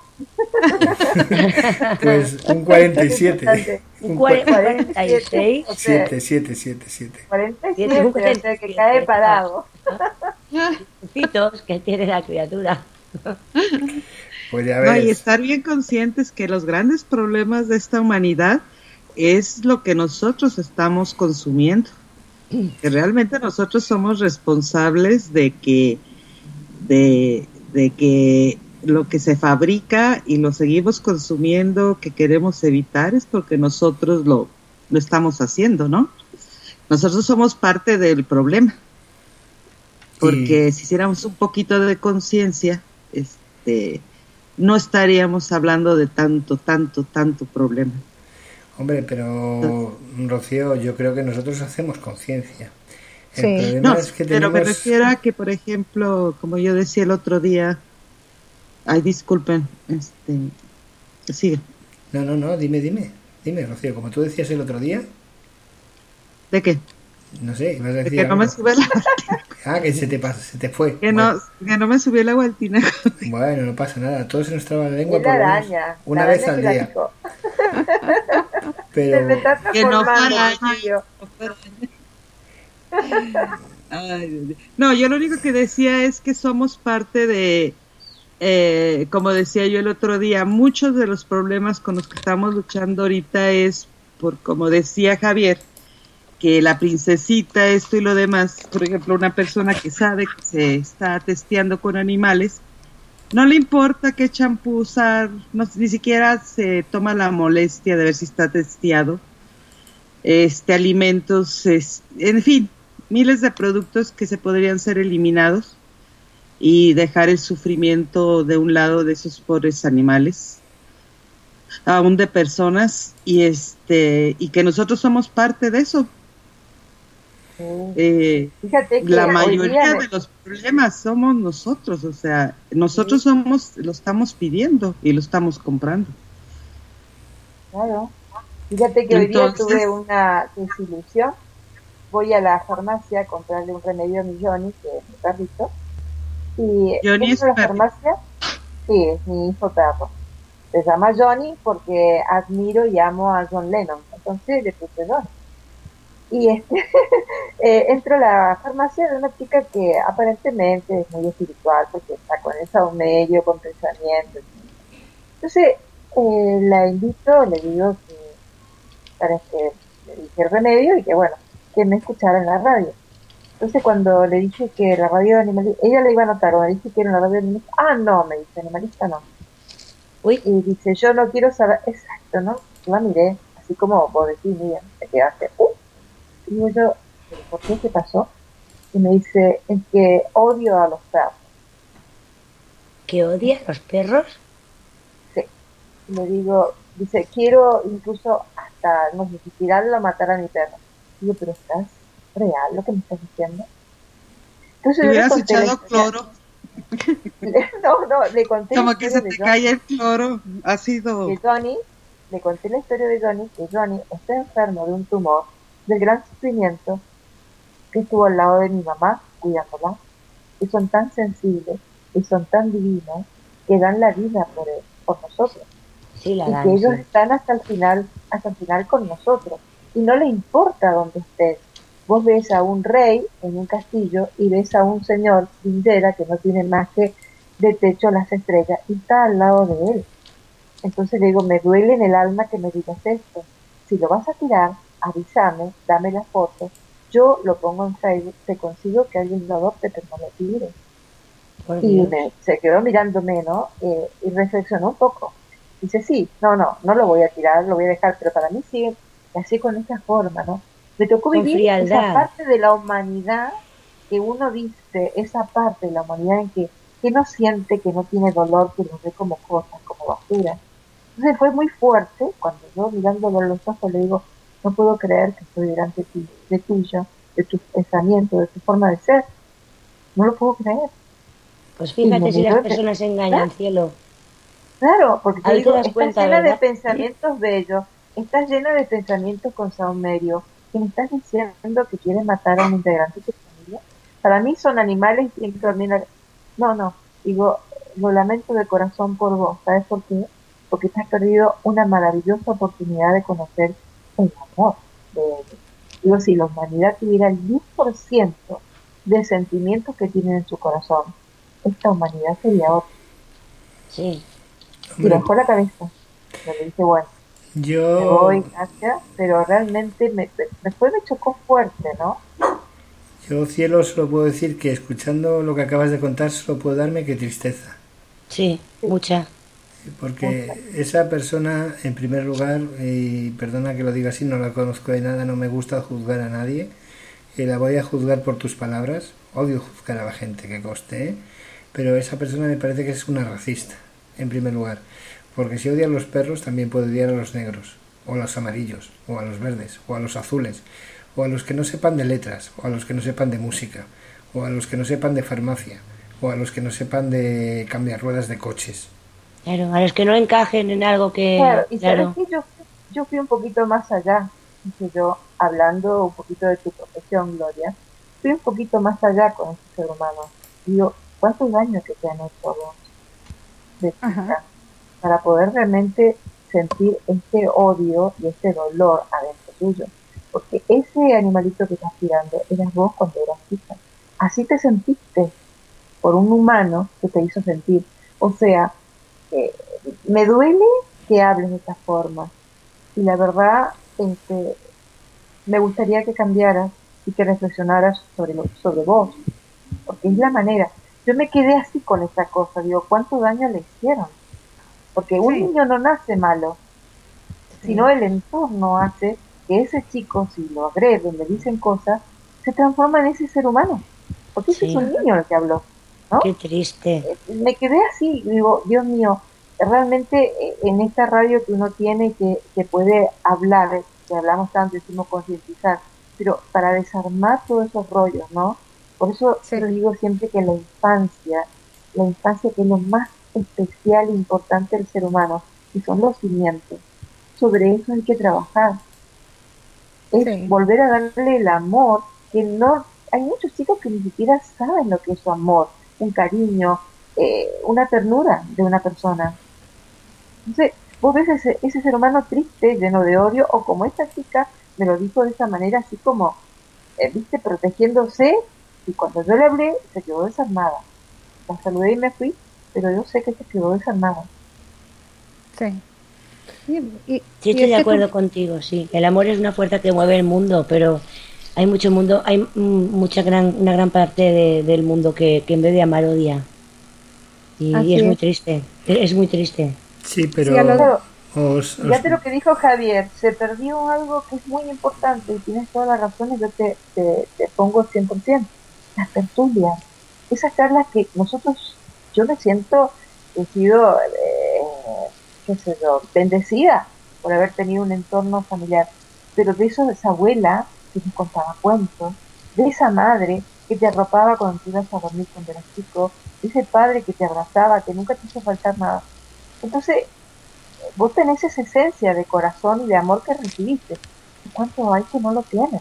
Pues un cuarenta y siete. Un cuarenta y seis. siete, siete, siete, siete. cuarenta y siete, o sea que cae parado. Pitos que tiene la criatura. Pues ya ves. No, y estar bien conscientes que los grandes problemas de esta humanidad es lo que nosotros estamos consumiendo. Que realmente nosotros somos responsables de que de, de que lo que se fabrica y lo seguimos consumiendo, que queremos evitar, es porque nosotros lo, lo estamos haciendo, ¿no? Nosotros somos parte del problema. Porque y... si hiciéramos un poquito de conciencia, este, no estaríamos hablando de tanto, tanto, tanto problema. Hombre, pero Rocío, yo creo que nosotros hacemos conciencia. El sí. problema No, es que pero tenemos... me refiero a que, por ejemplo, como yo decía el otro día, ay, disculpen, este, sigue. No, no, no, dime, dime, dime, Rocío, como tú decías el otro día. ¿De qué? No sé, ibas a decir de que algo. no me sube la Ah, que se te pasa, se te fue. Que, bueno. no, que no me subió la gualtina. Bueno, no pasa nada, todo se nos traba la lengua y por la lo araña, menos una la vez araña al que día. Pero... Se me está que no transformando, para, Ay, no, yo lo único que decía es que somos parte de, eh, como decía yo el otro día, muchos de los problemas con los que estamos luchando ahorita es por, como decía Javier, que la princesita, esto y lo demás, por ejemplo, una persona que sabe que se está testeando con animales, no le importa qué champú usar, no, ni siquiera se toma la molestia de ver si está testeado, este, alimentos, es, en fin, miles de productos que se podrían ser eliminados y dejar el sufrimiento de un lado de esos pobres animales, aún de personas, y este, y que nosotros somos parte de eso. Sí. Eh, Fíjate que la mayoría me... de los problemas somos nosotros, o sea, nosotros sí. somos, lo estamos pidiendo y lo estamos comprando. Claro. Fíjate que Entonces, hoy día tuve una desilusión. Voy a la farmacia a comprarle un remedio a mi Johnny, que es mi perrito, y Johnny es a la farmacia, sí, es mi hijo perro. Se llama Johnny porque admiro y amo a John Lennon, entonces le puse Johnny. Y este, eh, entro a la farmacia de una chica que aparentemente es muy espiritual porque está con el saumerio, con pensamientos. Entonces eh, la invito, le digo que para que le dije el remedio y que bueno, que me escuchara en la radio. Entonces cuando le dije que la radio animalista, ella le iba a notar, cuando le dije que era una radio animalista, ah no, me dice, animalista no. Uy. Y dice, yo no quiero saber, exacto, ¿no? Yo la miré, así como vos decís, mira, te quedaste, uh. Y digo yo, ¿por qué se pasó? Y me dice, es que odio a los perros. ¿Que odia a los perros? Sí. Y le digo, dice, quiero incluso hasta, no sé, si tirarlo a matar a mi perro. Digo, pero ¿estás real lo que me estás diciendo? Entonces, ¿te hubieras echado cloro? no, no, le conté como que se te cae el cloro, ha sido... De Johnny, le conté la historia de Johnny, que Johnny está enfermo de un tumor, del gran sufrimiento, que estuvo al lado de mi mamá, cuidándola, y son tan sensibles, y son tan divinos, que dan la vida por él, por nosotros. Sí, la y dan, que ellos sí. están hasta el final, hasta el final con nosotros, y no le importa dónde estés, vos ves a un rey en un castillo y ves a un señor lindera que no tiene más que de techo las estrellas y está al lado de él. Entonces le digo, me duele en el alma que me digas esto. Si lo vas a tirar, avísame, dame la foto, yo lo pongo en Facebook, te consigo que alguien lo adopte, pero no lo tire. Y me, se quedó mirándome, ¿no? Eh, y reflexionó un poco. Dice, sí, no, no, no lo voy a tirar, lo voy a dejar, pero para mí sigue así con esta forma, ¿no? Me tocó con vivir frialdad. Esa parte de la humanidad que uno dice, esa parte de la humanidad en que, que no siente, que no tiene dolor, que lo ve como cosas, como basura. Entonces fue muy fuerte cuando yo mirándolo a los ojos le digo, no puedo creer que estoy delante de ti, de tuyo, de tu pensamiento, de tu forma de ser. No lo puedo creer. Pues fíjate si las personas se engañan, cielo. Claro, porque te digo, estás cuenta, llena ¿verdad? de pensamientos bellos, estás llena de pensamientos con saumerio, que me estás diciendo que quieres matar a un integrante de tu familia. Para mí son animales y terminar. No, no, digo, lo lamento de corazón por vos, ¿sabes por qué? Porque te has perdido una maravillosa oportunidad de conocer el amor de ellos. Digo, si la humanidad tuviera el diez por ciento de sentimientos que tienen en su corazón, esta humanidad sería otra. Sí. Y bajó la cabeza. Me dice, bueno, yo... me voy hacia, pero realmente me, después me chocó fuerte, ¿no? Yo, cielo, solo puedo decir que escuchando lo que acabas de contar, solo puedo darme que tristeza. Sí, sí. mucha. Porque mucha. Esa persona, en primer lugar, y perdona que lo diga así, no la conozco de nada, no me gusta juzgar a nadie, y la voy a juzgar por tus palabras, odio juzgar a la gente, que coste, ¿eh? Pero esa persona me parece que es una racista, en primer lugar, porque si odia a los perros también puede odiar a los negros, o a los amarillos, o a los verdes, o a los azules, o a los que no sepan de letras, o a los que no sepan de música, o a los que no sepan de farmacia, o a los que no sepan de cambiar ruedas de coches. Claro, a los que no encajen en algo que... Claro, y claro. sabes que yo, yo fui un poquito más allá, dije yo, hablando un poquito de tu profesión, Gloria, fui un poquito más allá con este ser humano. Digo, ¿cuántos daños que te han hecho vos de chica para poder realmente sentir este odio y este dolor adentro tuyo? Porque ese animalito que estás tirando eras vos cuando eras chica. Así te sentiste por un humano que te hizo sentir. O sea, eh, me duele que hables de esta forma. Y la verdad, este, me gustaría que cambiaras y que reflexionaras sobre, lo, sobre vos. Porque es la manera. Yo me quedé así con esta cosa. Digo, ¿cuánto daño le hicieron? Porque un sí. niño no nace malo, sí. sino el entorno hace que ese chico, si lo agreden, le dicen cosas, se transforma en ese ser humano. Porque ese sí. es un niño el que habló, ¿no? Qué triste. Me quedé así, digo, Dios mío, realmente en esta radio que uno tiene que, que puede hablar, que hablamos tanto, decimos concientizar, pero para desarmar todos esos rollos, ¿no? Por eso sí. yo digo siempre que la infancia, la infancia que es lo más especial e importante del ser humano, y son los cimientos. Sobre eso hay que trabajar. Es sí. volver a darle el amor, que no, hay muchos chicos que ni siquiera saben lo que es su amor, un cariño, eh, una ternura de una persona. Entonces, vos ves ese, ese ser humano triste, lleno de odio, o como esta chica me lo dijo de esa manera, así como, eh, viste, protegiéndose, y cuando yo le hablé, se quedó desarmada. La saludé y me fui, pero yo sé que se quedó desarmada. Sí. Y, y, sí, estoy de acuerdo tú... contigo, sí. El amor es una fuerza que mueve el mundo, pero hay mucho mundo, hay mucha gran, una gran parte de, del mundo que, que en vez de amar odia. Y, y es, es muy triste, es muy triste. Sí, pero... Sí, lo, os, os... Fíjate lo que dijo Javier, se perdió algo que es muy importante y tienes toda la razón y yo te, te, te pongo cien por ciento. Las tertulias, esas charlas que nosotros, yo me siento, he sido... Eh, qué sé yo, bendecida por haber tenido un entorno familiar, pero de eso, de esa abuela que nos contaba cuentos, de esa madre que te arropaba cuando te ibas a dormir cuando eras chico, de ese padre que te abrazaba, que nunca te hizo faltar nada. Entonces, vos tenés esa esencia de corazón y de amor que recibiste. ¿Cuánto hay que no lo tienes?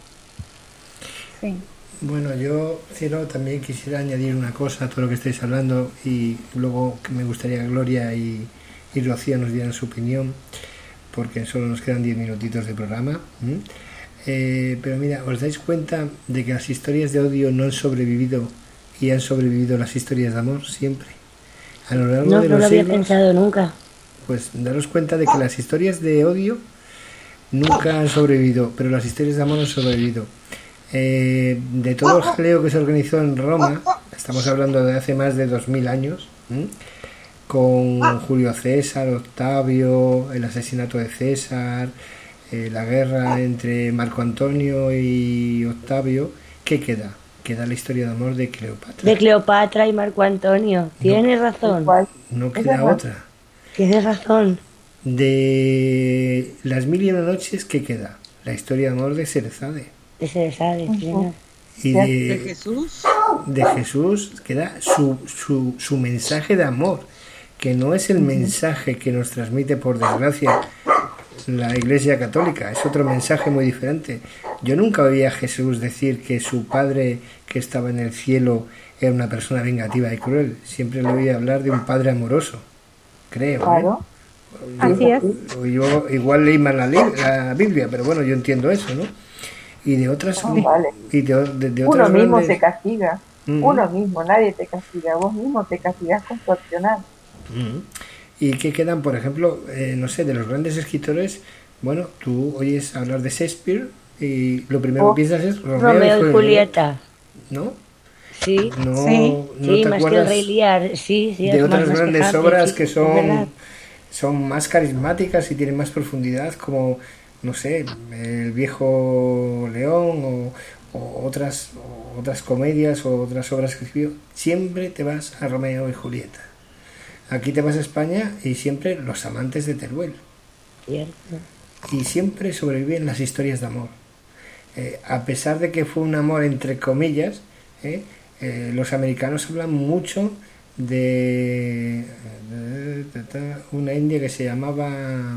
Sí. Bueno, yo, Cielo, también quisiera añadir una cosa a todo lo que estáis hablando y luego que me gustaría Gloria y y Rocío nos dieran su opinión, porque solo nos quedan diez minutitos de programa. Eh, pero mira, ¿os dais cuenta de que las historias de odio no han sobrevivido y han sobrevivido las historias de amor siempre? A lo largo no, de no los lo había siglos, pensado nunca. pues daros cuenta de que las historias de odio nunca han sobrevivido, pero las historias de amor han sobrevivido. Eh, de todo el jaleo que se organizó en Roma, estamos hablando de hace más de dos mil años, ¿m? Con Julio César, Octavio, el asesinato de César, eh, la guerra entre Marco Antonio y Octavio, ¿qué queda? Queda la historia de amor de Cleopatra. De Cleopatra y Marco Antonio. Tienes no, razón. No queda otra. Tienes razón. De las mil y una noches, ¿qué queda? La historia de amor de Cerezade. De Cerezade, uh-huh. Y de, de Jesús. De Jesús queda su, su, su mensaje de amor, que no es el mensaje que nos transmite, por desgracia, la Iglesia Católica. Es otro mensaje muy diferente. Yo nunca oí a Jesús decir que su padre, que estaba en el cielo, era una persona vengativa y cruel. Siempre le oí hablar de un padre amoroso, creo. Claro. ¿eh? Yo, Así es. Yo igual leí mal la, la Biblia, pero bueno, yo entiendo eso, ¿no? Y de otras... Oh, vale. y de, de, de Uno otras mismo grandes... se castiga. Mm. Uno mismo, nadie te castiga. Vos mismo te castigas con tu accionar. Mm. ¿Y qué quedan, por ejemplo, eh, no sé, de los grandes escritores? Bueno, tú oyes hablar de Shakespeare y lo primero oh. que piensas es Romeo, Romeo y Julieta. ¿No? Sí, no, sí, no sí te más que el Rey Lear, sí, sí. De otras más grandes quejante, obras sí, que son, son más carismáticas y tienen más profundidad, como, no sé, El Viejo León o, o otras, o otras comedias o otras obras que escribió. Siempre te vas a Romeo y Julieta. Aquí te vas a España y siempre Los amantes de Teruel. Cierto. Y siempre sobreviven las historias de amor. Eh, a pesar de que fue un amor entre comillas, eh, eh, los americanos hablan mucho de, de, de, de una india que se llamaba,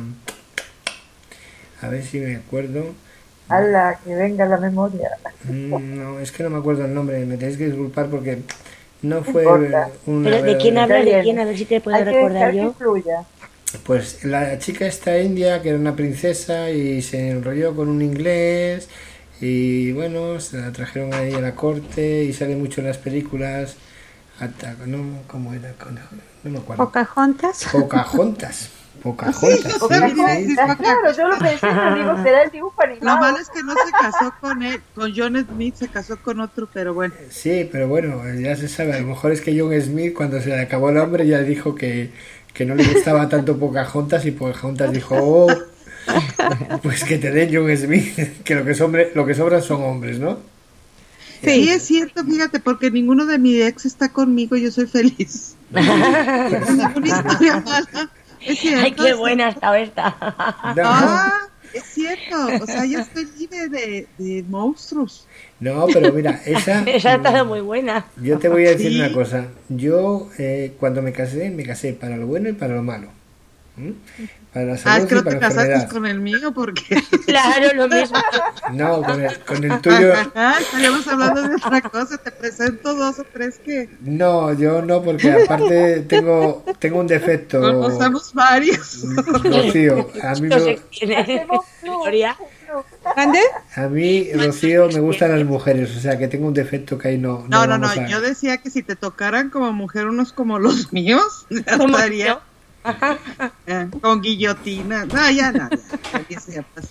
a ver si me acuerdo. ¡Hala, que venga la memoria! No, es que no me acuerdo el nombre, me tenéis que disculpar porque no fue una... ¿Pero de quién hablas? ¿De quién? A ver si te puedo recordar yo. Pues la chica esta india, que era una princesa y se enrolló con un inglés y bueno, se la trajeron ahí a la corte y sale mucho en las películas. Hasta, no, ¿cómo era? No me acuerdo. Pocahontas. Pocahontas. Pocahontas. Sí, Pocahontas, sí, sí, claro, yo lo pensé, pero digo, será el dibujo animado. Lo malo es que no se casó con él, con John Smith, se casó con otro, pero bueno. Sí, pero bueno, ya se sabe, a lo mejor es que John Smith, cuando se le acabó el hombre, ya dijo que, que no le gustaba tanto Pocahontas y Pocahontas dijo, oh, pues que te den John Smith, que lo que, sombre, lo que sobran son hombres, ¿no? Sí, sí, es cierto, fíjate, porque ninguno de mi ex está conmigo, yo soy feliz. Ninguna historia mala. Es cierto. Ay, qué buena está esta. Ah, es cierto, o sea, yo estoy libre de, de monstruos. No, pero mira, esa... esa ha estado muy buena. Yo te voy a decir ¿Sí? una cosa. Yo, eh, cuando me casé, me casé para lo bueno y para lo malo. ¿Mm? Para la salud ah, es que no y para te la casaste enfermedad. con el mío, porque... Claro, lo mismo. No, con el, con el tuyo... Ah, estaríamos hablando de otra cosa. Te presento dos o tres que... No, yo no, porque aparte tengo tengo un defecto. Conocemos varios. Rocío, a mí me... ¿Dónde? A mí, Rocío, me gustan las mujeres, o sea que tengo un defecto que ahí no... No, no, no, no a... yo decía que si te tocaran como mujer unos como los míos, ya estaría... Eh, con guillotina. No, ya no, ya, ya se pasó.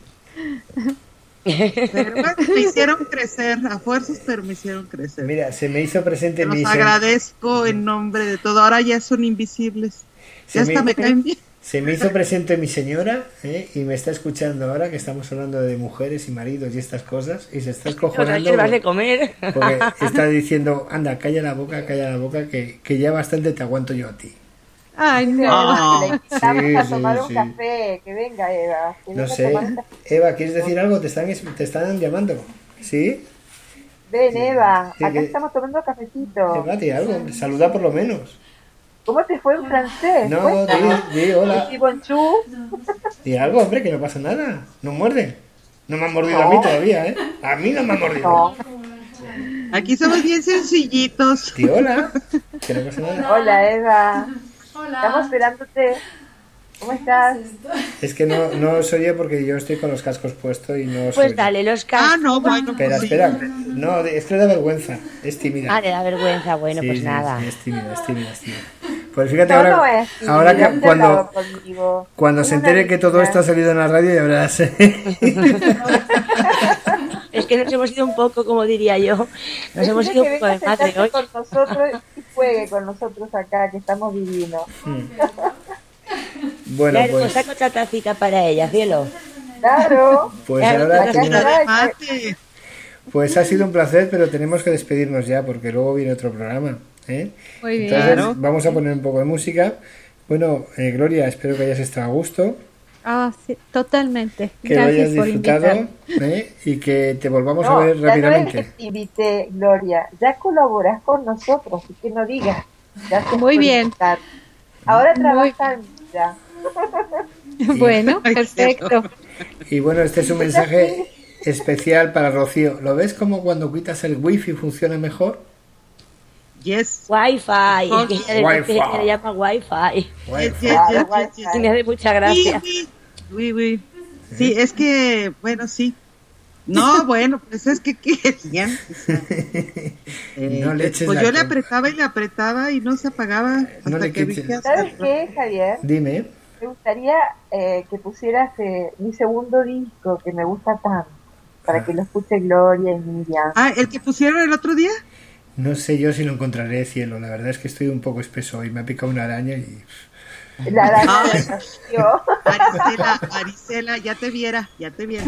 Pero bueno, me hicieron crecer, a fuerzas, pero me hicieron crecer. Mira, se me hizo presente Los mi... agradezco en nombre de todo. Ahora ya son invisibles. Ya hasta me, me caen bien. Se me hizo presente mi señora, ¿eh? Y me está escuchando ahora que estamos hablando de mujeres y maridos y estas cosas, y se está escojonando. ¿Qué vas de comer? Porque está diciendo, anda, calla la boca, calla la boca, que, que ya bastante te aguanto yo a ti. Ay, no. Oh. Le invitamos sí, a tomar sí, un sí. café, que venga Eva. Que no venga sé. a tomar... Eva, ¿quieres decir algo? ¿Te están, te están llamando? ¿Sí? Ven, sí. Eva, sí, acá que... estamos tomando cafecito. Eva, di algo, saluda por lo menos. ¿Cómo te fue en francés? No, di, di, hola. ¿Y bonjour? Di algo, hombre, que no pasa nada. No muerde. No me han mordido no. a mí todavía, ¿eh? A mí no me han mordido. No. Aquí somos bien sencillitos. Di hola. Que no pasa nada. Hola, Eva. Hola. Estamos esperándote. ¿Cómo estás? Es que no, no os oye porque yo estoy con los cascos puestos y no os Pues oye. dale los cascos. Ah, no, bueno. Espera, pues espera. sí. No, es que le da vergüenza. Es tímida. Ah, le da vergüenza. Bueno, Sí, pues sí, nada. sí, es tímida, es tímida, es tímida. Pues fíjate No, ahora, no es tímida, ahora ya que has cuando, hablado conmigo. cuando se Una entere que todo niña. esto ha salido en la radio ya verás. Es que nos hemos ido un poco, como diría yo, nos hemos Decirle ido un que poco de venga a madre sentarse hoy. con nosotros y juegue con nosotros acá, que estamos divinos. Bueno, Claro, pues pues, saca otra tacita para ella, cielo. Claro. pues Claro, ahora acá tenemos- está. De mate. pues ha sido un placer, pero tenemos que despedirnos ya porque luego viene otro programa. ¿eh? Muy bien. Entonces Claro. vamos a poner un poco de música. Bueno, eh, Gloria, espero que hayas estado a gusto, Ah, sí, totalmente. que lo hayas Gracias por disfrutado invitarme. ¿eh? y que te volvamos No, a ver ya no es rápidamente. que te invité, Gloria, ya colaboras con nosotros, así que no digas. Gracias Muy por bien. invitar. Ahora Muy trabajan ya. Bueno, Ay, perfecto. Y bueno, este es un mensaje especial para Rocío. ¿Lo ves como cuando quitas el wifi funciona mejor? Yes. Wi-Fi. Es que ella le- Wi-Fi. ella le llama Wi-Fi. Yes, Wi-Fi. yes, Claro, yes, guay, yes, yes. Y me hace mucha Oui, gracia. oui, oui, oui. Sí, es que, bueno, sí. No, bueno, pues es que querían. O sea, eh, No le eches pues la yo le culpa. apretaba y le apretaba y no se apagaba hasta No le que vi quites. que hasta- ¿Sabes qué, Javier? Dime. Me gustaría eh, que pusieras eh, mi segundo disco, que me gusta tanto, para que lo escuche Gloria y Miriam. Ah, el que pusieron el otro día. No sé yo si lo encontraré, cielo. La verdad es que estoy un poco espeso y me ha picado una araña y... La araña Ah. de Rocío. Marisela, Marisela, ya te viera, ya te viera.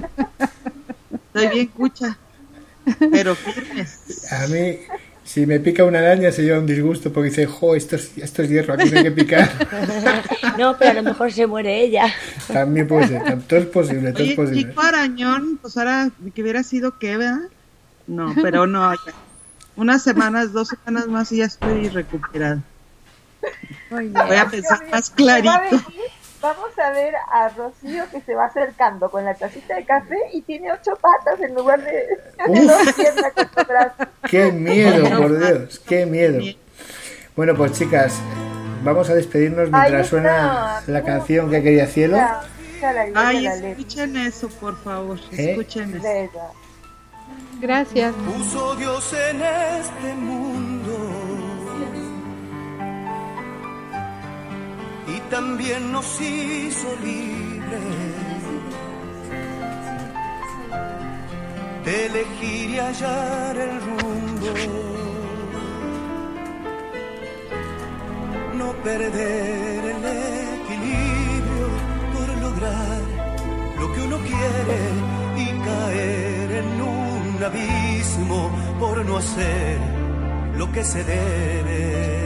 Estoy bien cucha, pero firmes. A mí, si me pica una araña se lleva un disgusto porque dice, jo, esto es, esto es hierro, aquí no hay que picar. No, pero a lo mejor se muere ella. También puede ser, todo es posible, todo es Oye, posible. chico arañón, pues ahora que hubiera sido que, ¿verdad? No, pero no, ya. Unas semanas, dos semanas más y ya estoy recuperada. Muy bien. Voy a pensar más Va a clarito. venir, vamos a ver a Rocío que se va acercando con la tacita de café y tiene ocho patas en lugar de, de Uf. dos piernas con su brazo. ¡Qué miedo, por Dios! ¡Qué miedo! Bueno, pues chicas, vamos a despedirnos mientras Ahí suena está. la canción que quería Cielo. Ya, ya la- ya Ay, la letra. escuchen eso, por favor, ¿Eh? escuchen eso. Bella. Gracias. Puso Dios en este mundo y también nos hizo libres de elegir y hallar el rumbo, no perder el equilibrio por lograr lo que uno quiere y caer en un abismo por no hacer lo que se debe.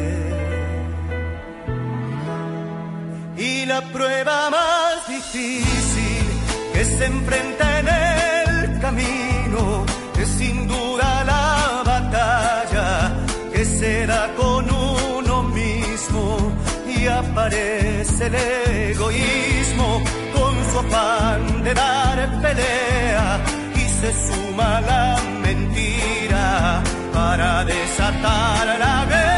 Y la prueba más difícil que se enfrenta en el camino es sin duda la batalla que se da con uno mismo, y aparece el egoísmo con su afán de dar pelea, y se suma la mentira para desatar la guerra.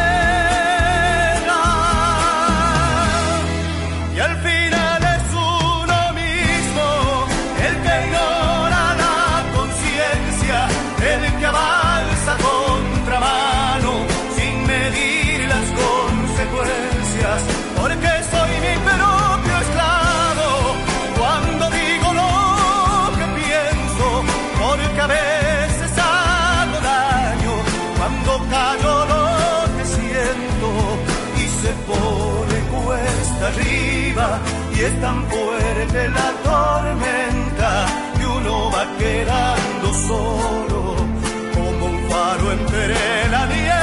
Y al final es uno mismo el que ignora la conciencia, el que avanza a contramano sin medir las consecuencias, porque soy mi propio esclavo cuando digo lo que pienso, porque a veces hago daño cuando callo lo que siento, y se pone cuesta arriba y es tan fuerte la tormenta que uno va quedando solo como un faro entre la niebla.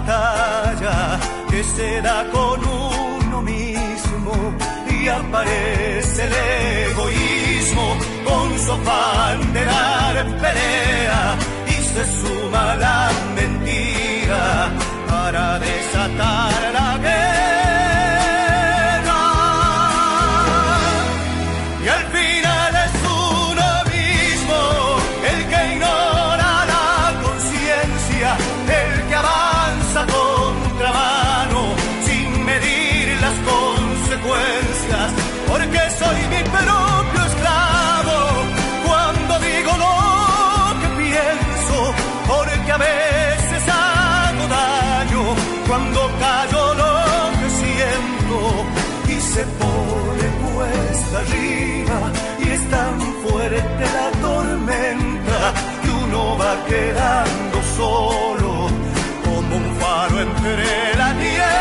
batalla que se da con uno mismo y aparece el egoísmo con su afán de dar pelea y se suma la mentira para desatar la guerra. Y al final es un abismo el que ignora la conciencia, el que avanza contra mano sin medir las consecuencias, porque soy mi propio esclavo cuando digo lo que pienso, porque a veces hago daño cuando callo lo que siento y se pone cuesta arriba y es tan fuerte la tormenta que uno va quedando solo como un faro entre la niebla.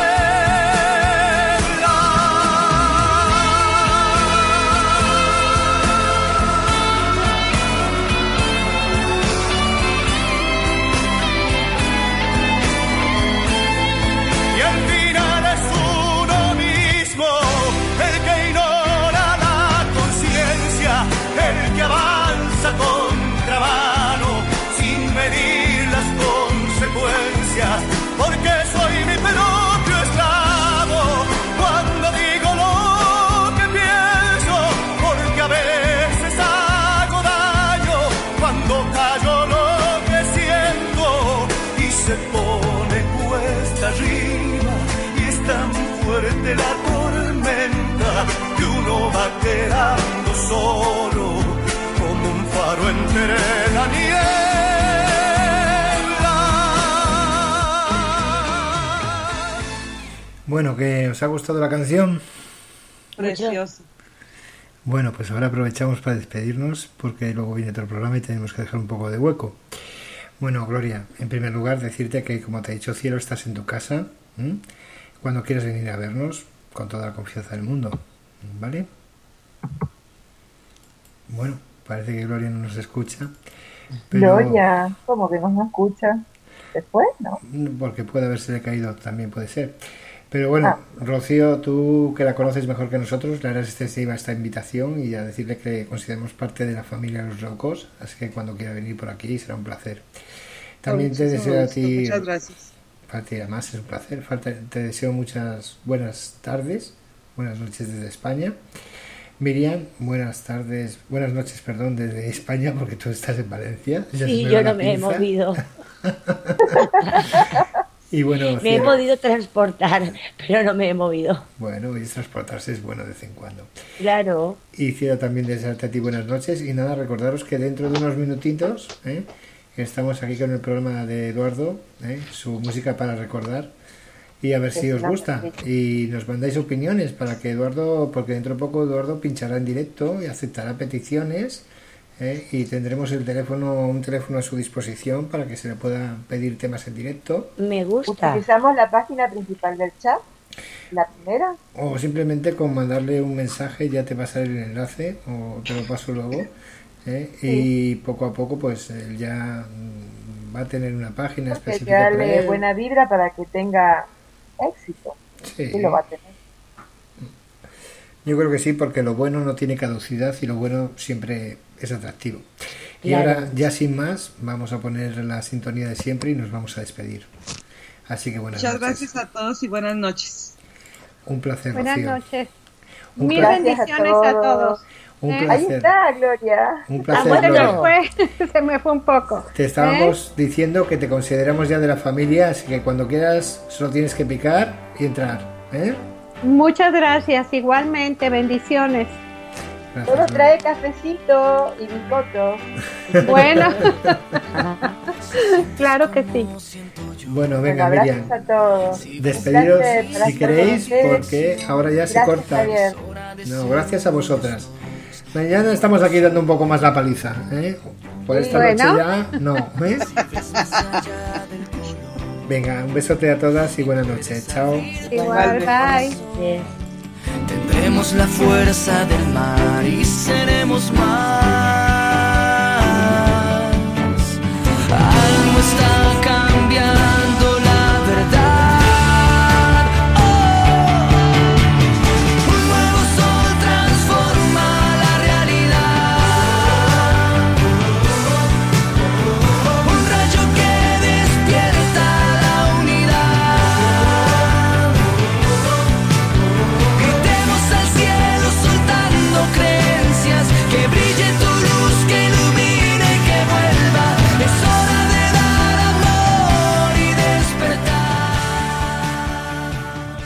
Porque soy mi propio esclavo cuando digo lo que pienso, porque a veces hago daño cuando callo lo que siento y se pone cuesta arriba y es tan fuerte la tormenta que uno va quedando solo como un faro entre la niebla. Bueno, ¿que os ha gustado la canción? Precioso. Bueno, pues ahora aprovechamos para despedirnos porque luego viene otro programa y tenemos que dejar un poco de hueco. Bueno, Gloria, en primer lugar decirte que, como te ha dicho Cielo, estás en tu casa, ¿m? Cuando quieras venir a vernos, con toda la confianza del mundo, ¿vale? Bueno, parece que Gloria no nos escucha. Pero... Gloria, ¿cómo que no nos escucha? ¿Después? No. Porque puede haberse caído, también puede ser. Pero bueno, ah. Rocío, tú que la conoces mejor que nosotros, le harás extensiva esta invitación y a decirle que consideramos parte de la familia de los Locos, así que cuando quiera venir por aquí será un placer. También oh, te deseo a ti... Muchas gracias. Para ti además es un placer. Falta, te deseo muchas buenas tardes, buenas noches desde España. Miriam, buenas tardes, buenas noches, perdón, desde España, porque tú estás en Valencia. Ya sí, yo no me he movido. Y bueno, me Cielo. he podido transportar, pero no me he movido. Bueno, y transportarse es bueno de vez en cuando. Claro. Y Cielo, también desearte a ti buenas noches. Y nada, recordaros que dentro de unos minutitos, ¿eh? estamos aquí con el programa de Eduardo, ¿eh? su música para recordar. Y a ver si os gusta. Y nos mandáis opiniones para que Eduardo, porque dentro de poco Eduardo pinchará en directo y aceptará peticiones. ¿Eh? Y tendremos el teléfono, un teléfono a su disposición para que se le pueda pedir temas en directo. Me gusta. Utilizamos la página principal del chat, la primera. O simplemente con mandarle un mensaje ya te pasaré el enlace o te lo paso luego. ¿eh? Sí. Y poco a poco pues él ya va a tener una página Porque específica. Hay que darle buena vibra para que tenga éxito. Sí. Sí lo va a tener. Yo creo que sí, porque lo bueno no tiene caducidad y lo bueno siempre es atractivo. Y claro. Ahora, ya sin más, vamos a poner la sintonía de siempre y nos vamos a despedir. Así que buenas Muchas noches. Muchas gracias a todos y buenas noches. Un placer, Buenas Rocío. noches. Un Mil placer. bendiciones a todos. A todos. Un ¿Eh? placer. Ahí está, Gloria. Un placer, ah, bueno, Gloria. Se, fue, se me fue un poco. Te estábamos ¿Eh? diciendo que te consideramos ya de la familia, así que cuando quieras solo tienes que picar y entrar. ¿eh? Muchas gracias, igualmente, bendiciones. Gracias, Todo trae cafecito y bizcocho. Bueno, claro que sí. Bueno, venga, bueno, Miriam. A todos. Despediros si queréis, porque ahora ya se corta. Javier. No, gracias a vosotras. Mañana estamos aquí dando un poco más la paliza, ¿eh? Por esta bueno. noche ya, no, ¿ves? Venga, un besote a todas y buenas noches. Chao. Igual, bye. Yes. Tendremos la fuerza del mar y seremos más.